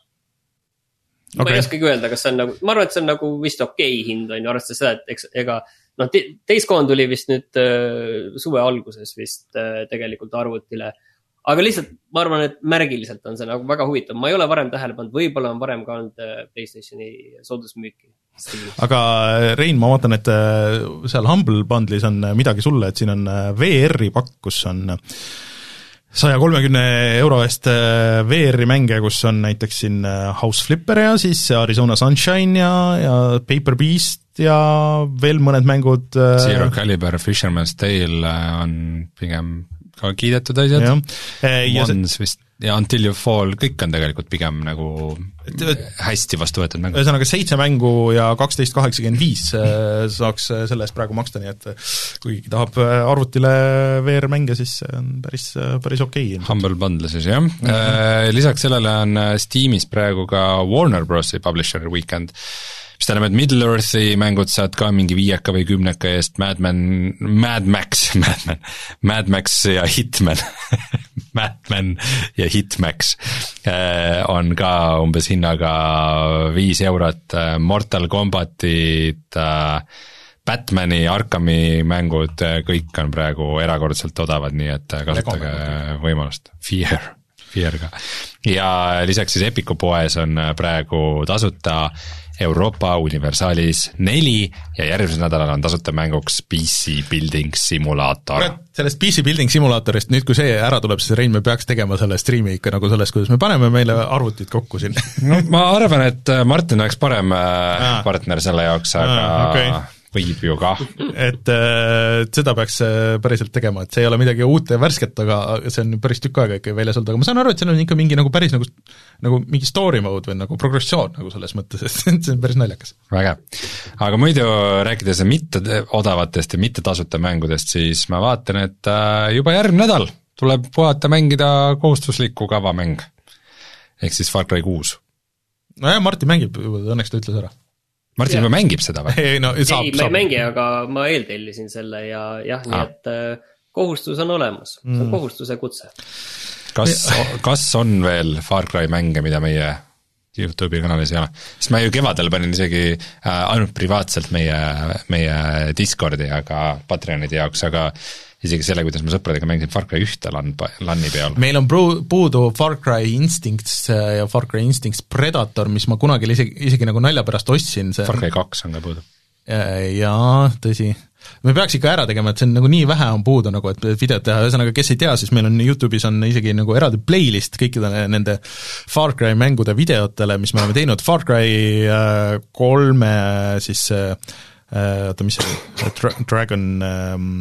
okay. Ma ei oskagi öelda, kas see on nagu, ma arvan, et see on nagu vist okei hind, on ju, arvestades seda, et eks, ega noh, Days Gone tuli vist nüüd äh, suve alguses vist äh, tegelikult arvutile, aga lihtsalt ma arvan, et märgiliselt on see nagu väga huvitav, ma ei ole varem tähele pannud, võib-olla on varem ka olnud äh, PlayStationi soodusmüüki. Aga Rein, ma vaatan, et seal Humble Bundle'is on midagi sulle, et siin on V R-i pakk, kus on saja kolmekümne euro eest V R-i mänge, kus on näiteks siin House Flipper ja siis Arizona Sunshine ja, ja Paper Beast ja veel mõned mängud. Zero Caliber, Fisherman's Tale on pigem ka kiidetud asjad. Ones vist ja Until You Fall, kõik on tegelikult pigem nagu hästi vastu võetud mängu. Ühesõnaga seitse mängu ja kaksteist kaheksakümmend viis saaks selle eest praegu maksta, nii et kui tahab arvutile V R-mänge, siis see on päris, päris okei. Humble Bundle siis, jah. Mm-hmm. Lisaks sellele on Steamis praegu ka Warner Brosi Publisher Weekend, mis tähendab, et Middle-earthi mängud saad ka mingi viieka või kümneka eest, Madman, Mad Max, Madman, Mad Max ja Hitman Madman ja Hitmax on ka umbes hinnaga viis eurot, Mortal Kombatit, Batmani, Arkami mängud, kõik on praegu erakordselt odavad, nii et kasutage võimalust. Fear, Fear ka. Ja lisaks siis Epiku poes on praegu tasuta Euroopa Universalis neli ja järgmisel nädalal on tasuta mänguks P C Building Simulator. Sellest P C Building Simulatorist, nüüd kui see ära tuleb, siis Rein, me peaks tegema selle streami ikka nagu sellest, kuidas me paneme meile arvutid kokku siin. No ma arvan, et Martin oleks parem Aa. partner selle jaoks, aga Aa, okay. võib ju ka. et äh, seda peaks äh, päriselt tegema, et see ei ole midagi uut ja värsket, aga see on päris tükk aega ikka väljas olnud, aga ma saan aru, et seal on ikka mingi nagu päris nagu, nagu mingi story mode või nagu progressioon nagu selles mõttes, et see on päris naljakas. Väga. Aga muidu rääkides mitte odavatest ja mitte tasuta mängudest, siis ma vaatan, et juba järgmine nädal tuleb puhata mängida kohustuslikku kavamäng. Ehk siis Far Cry kuus. No jah, Martin mängib, õnneks ta ütles ära. Martin juba mängib seda või? ei, no, saab, ei, ma ei mängi, aga ma eeltellisin selle ja jah, nii ah. et äh, kohustus on olemas, see on mm. kohustuse kutse. Kas, kas on veel Far Cry mänge, mida meie YouTube'i kanalis ei ole? Sest ma ju kevadel panin isegi äh, ainult privaatselt meie, meie Discordi, aga Patreonide jaoks, aga isegi selle, kuidas ma sõpradega mängisin Far Cry ühte LAN, LAN-i peal. Meil on puudu Far Cry Instincts ja Far Cry Instincts Predator, mis ma kunagi isegi, isegi nagu nalja pärast ostsin. See... Far Cry kaks on ka puudu. Jaa, tõsi. Me peaks ikka ära tegema, et see on nagu nii vähe on puudu, nagu et videot teha, ühesõnaga, kes ei tea, siis meil on YouTube'is on isegi nagu eraldi playlist kõikide nende Far Cry mängude videotele, mis me oleme teinud, Far Cry kolme siis oota, mis see Dra- Dragon ähm,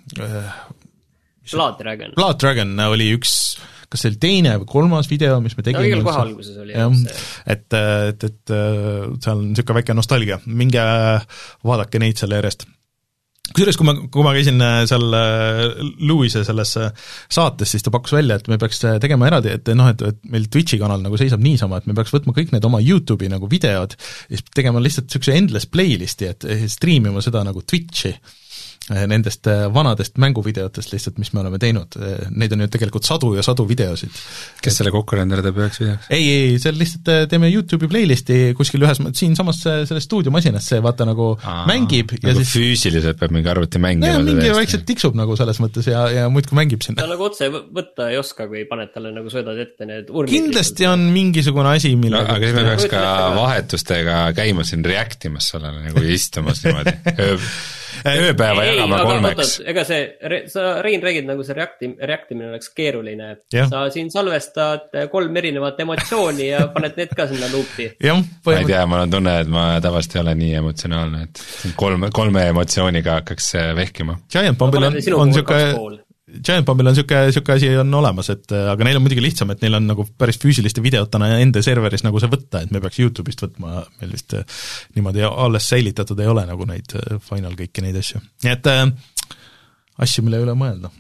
Blood Dragon. Blood Dragon oli üks, kas see oli teine või kolmas video, mis me tegime. No õigel kohe alguses oli. jah, et, et, et seal on niisugune väike nostalgia, minge vaadake neid selle järjest. Kusjuures, kui ma, kui ma käisin seal Lewis'e selles saates, siis ta pakkus välja, et me peaks tegema eraldi, et noh, et, et meil Twitchi kanal nagu seisab niisama, et me peaks võtma kõik need oma YouTube'i nagu videod ja siis tegema lihtsalt niisuguse endless playlisti, et streamima seda nagu Twitchi nendest vanadest mänguvideotest lihtsalt, mis me oleme teinud. Neid on ju tegelikult sadu ja sadu videosid. Kes selle kokku renderdab üheks videoks? Ei, ei, seal lihtsalt teeme YouTube'i playlisti kuskil ühes, siin samas selles stuudiomasinas see vaata nagu Aa, mängib ja nagu siis füüsiliselt peab mingi arvuti mängima. Ja, mingi vaikselt tiksub nagu selles mõttes ja, ja muidku mängib sinna. Ta nagu otse võtta ei oska, kui paned talle nagu söödad ette need urmid. Kindlasti on mingisugune asi, mille no, aga siis me peaks ka vahetustega käima siin reactimas sellele nagu istumas niimoodi ööpäeva ei, jagama kolmeks. Ega see, sa Rein räägid nagu see reacti, reactimine oleks keeruline. Ja. Sa siin salvestad kolm erinevat emotsiooni ja paned need ka sinna luupi. Ja, ma ei tea, ma olen tunne, et ma tavaliselt ei ole nii emotsionaalne, et kolme, kolme emotsiooniga hakkaks vehkima. Giant Bombil on, on siuke Giant Bombil on niisugune, niisugune asi on olemas, et aga neil on muidugi lihtsam, et neil on nagu päris füüsiliste videotana enda serveris nagu see võtta, et me peaks YouTube'ist võtma, meil vist niimoodi alles säilitatud ei ole nagu neid final kõiki neid asju. Nii et äh, asju, mille üle mõelda.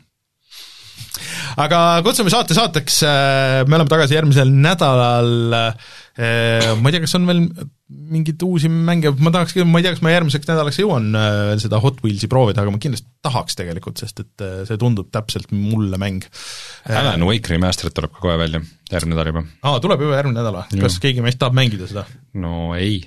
Aga kutsume saate saateks, me oleme tagasi järgmisel nädalal, ma ei tea, kas on veel mingid uusi mänge, ma tahaks, ma ei tea, kas ma järgmiseks nädalaks jõuan veel seda Hot Wheelsi proovida, aga ma kindlasti tahaks tegelikult, sest et see tundub täpselt mulle mäng. Alan Wake Remastered tuleb ka kohe välja, järgmine nädal juba. Aa, tuleb juba järgmine nädal, kas keegi meist tahab mängida seda? No ei.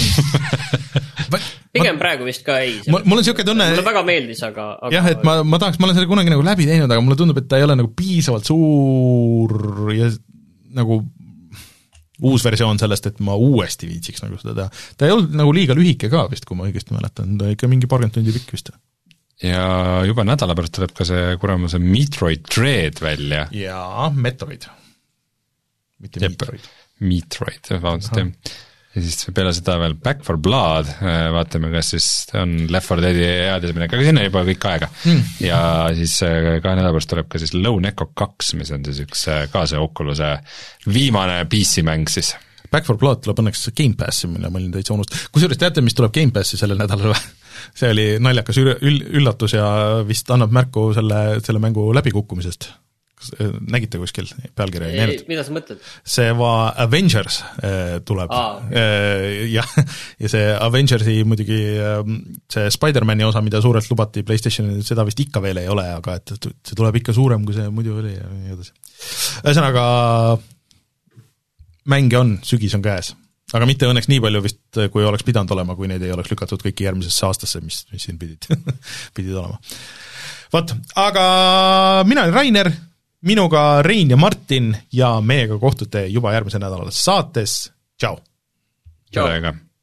Pigem praegu vist ka ei. Mul on niisugune tunne... Mulle väga meeldis, aga... aga... jah, et ma, ma tahaks, ma olen selle kunagi nagu läbi teinud, aga mulle tundub, et ta ei ole nagu piisavalt suur ja nagu uus versioon sellest, et ma uuesti viitsiks nagu seda teha. Ta ei olnud nagu liiga lühike ka vist, kui ma õigesti mäletan, ta ikka mingi paarkümmend tundi pikk vist. Ja juba nädala pärast tuleb ka see kuramuse Metroid Dread välja. Jaa, Metroid. Mitte Jep, Metroid. Metroid, vabandust, jah. Ja siis peale seda veel Back for Blood, vaatame, kas siis on Left four Deadi headesminek, aga sinna juba kõik aega. Hmm. Ja siis kahe nädala pärast tuleb ka siis Lone Echo kaks, mis on siis üks ka see Oculus'e viimane P C-mäng siis. Back for Blood tuleb õnneks Game Passi, mille ma olin täitsa unust. Kusjuures teate, mis tuleb Game Passi sellel nädalal või? See oli naljakas üll- üllatus ja vist annab märku selle, selle mängu läbikukkumisest. Nägite kuskil pealkirja ei näinud? Mida sa mõtled? See va Avengers äh, tuleb ah, okay. äh, ja, ja see Avengersi muidugi äh, see Spider-Mani osa, mida suurelt lubati PlayStationil, seda vist ikka veel ei ole, aga et see tuleb ikka suurem, kui see muidu oli ja nii edasi. Ühesõnaga mänge on, sügis on käes, aga mitte õnneks nii palju vist, kui oleks pidanud olema, kui neid ei oleks lükatud kõiki järgmisesse aastasse, mis, mis siin pidid, pidid olema. Vot, aga mina olen Rainer, minuga Rein ja Martin ja meiega kohtute juba järgmise nädalal saates. Tšau! Tšau!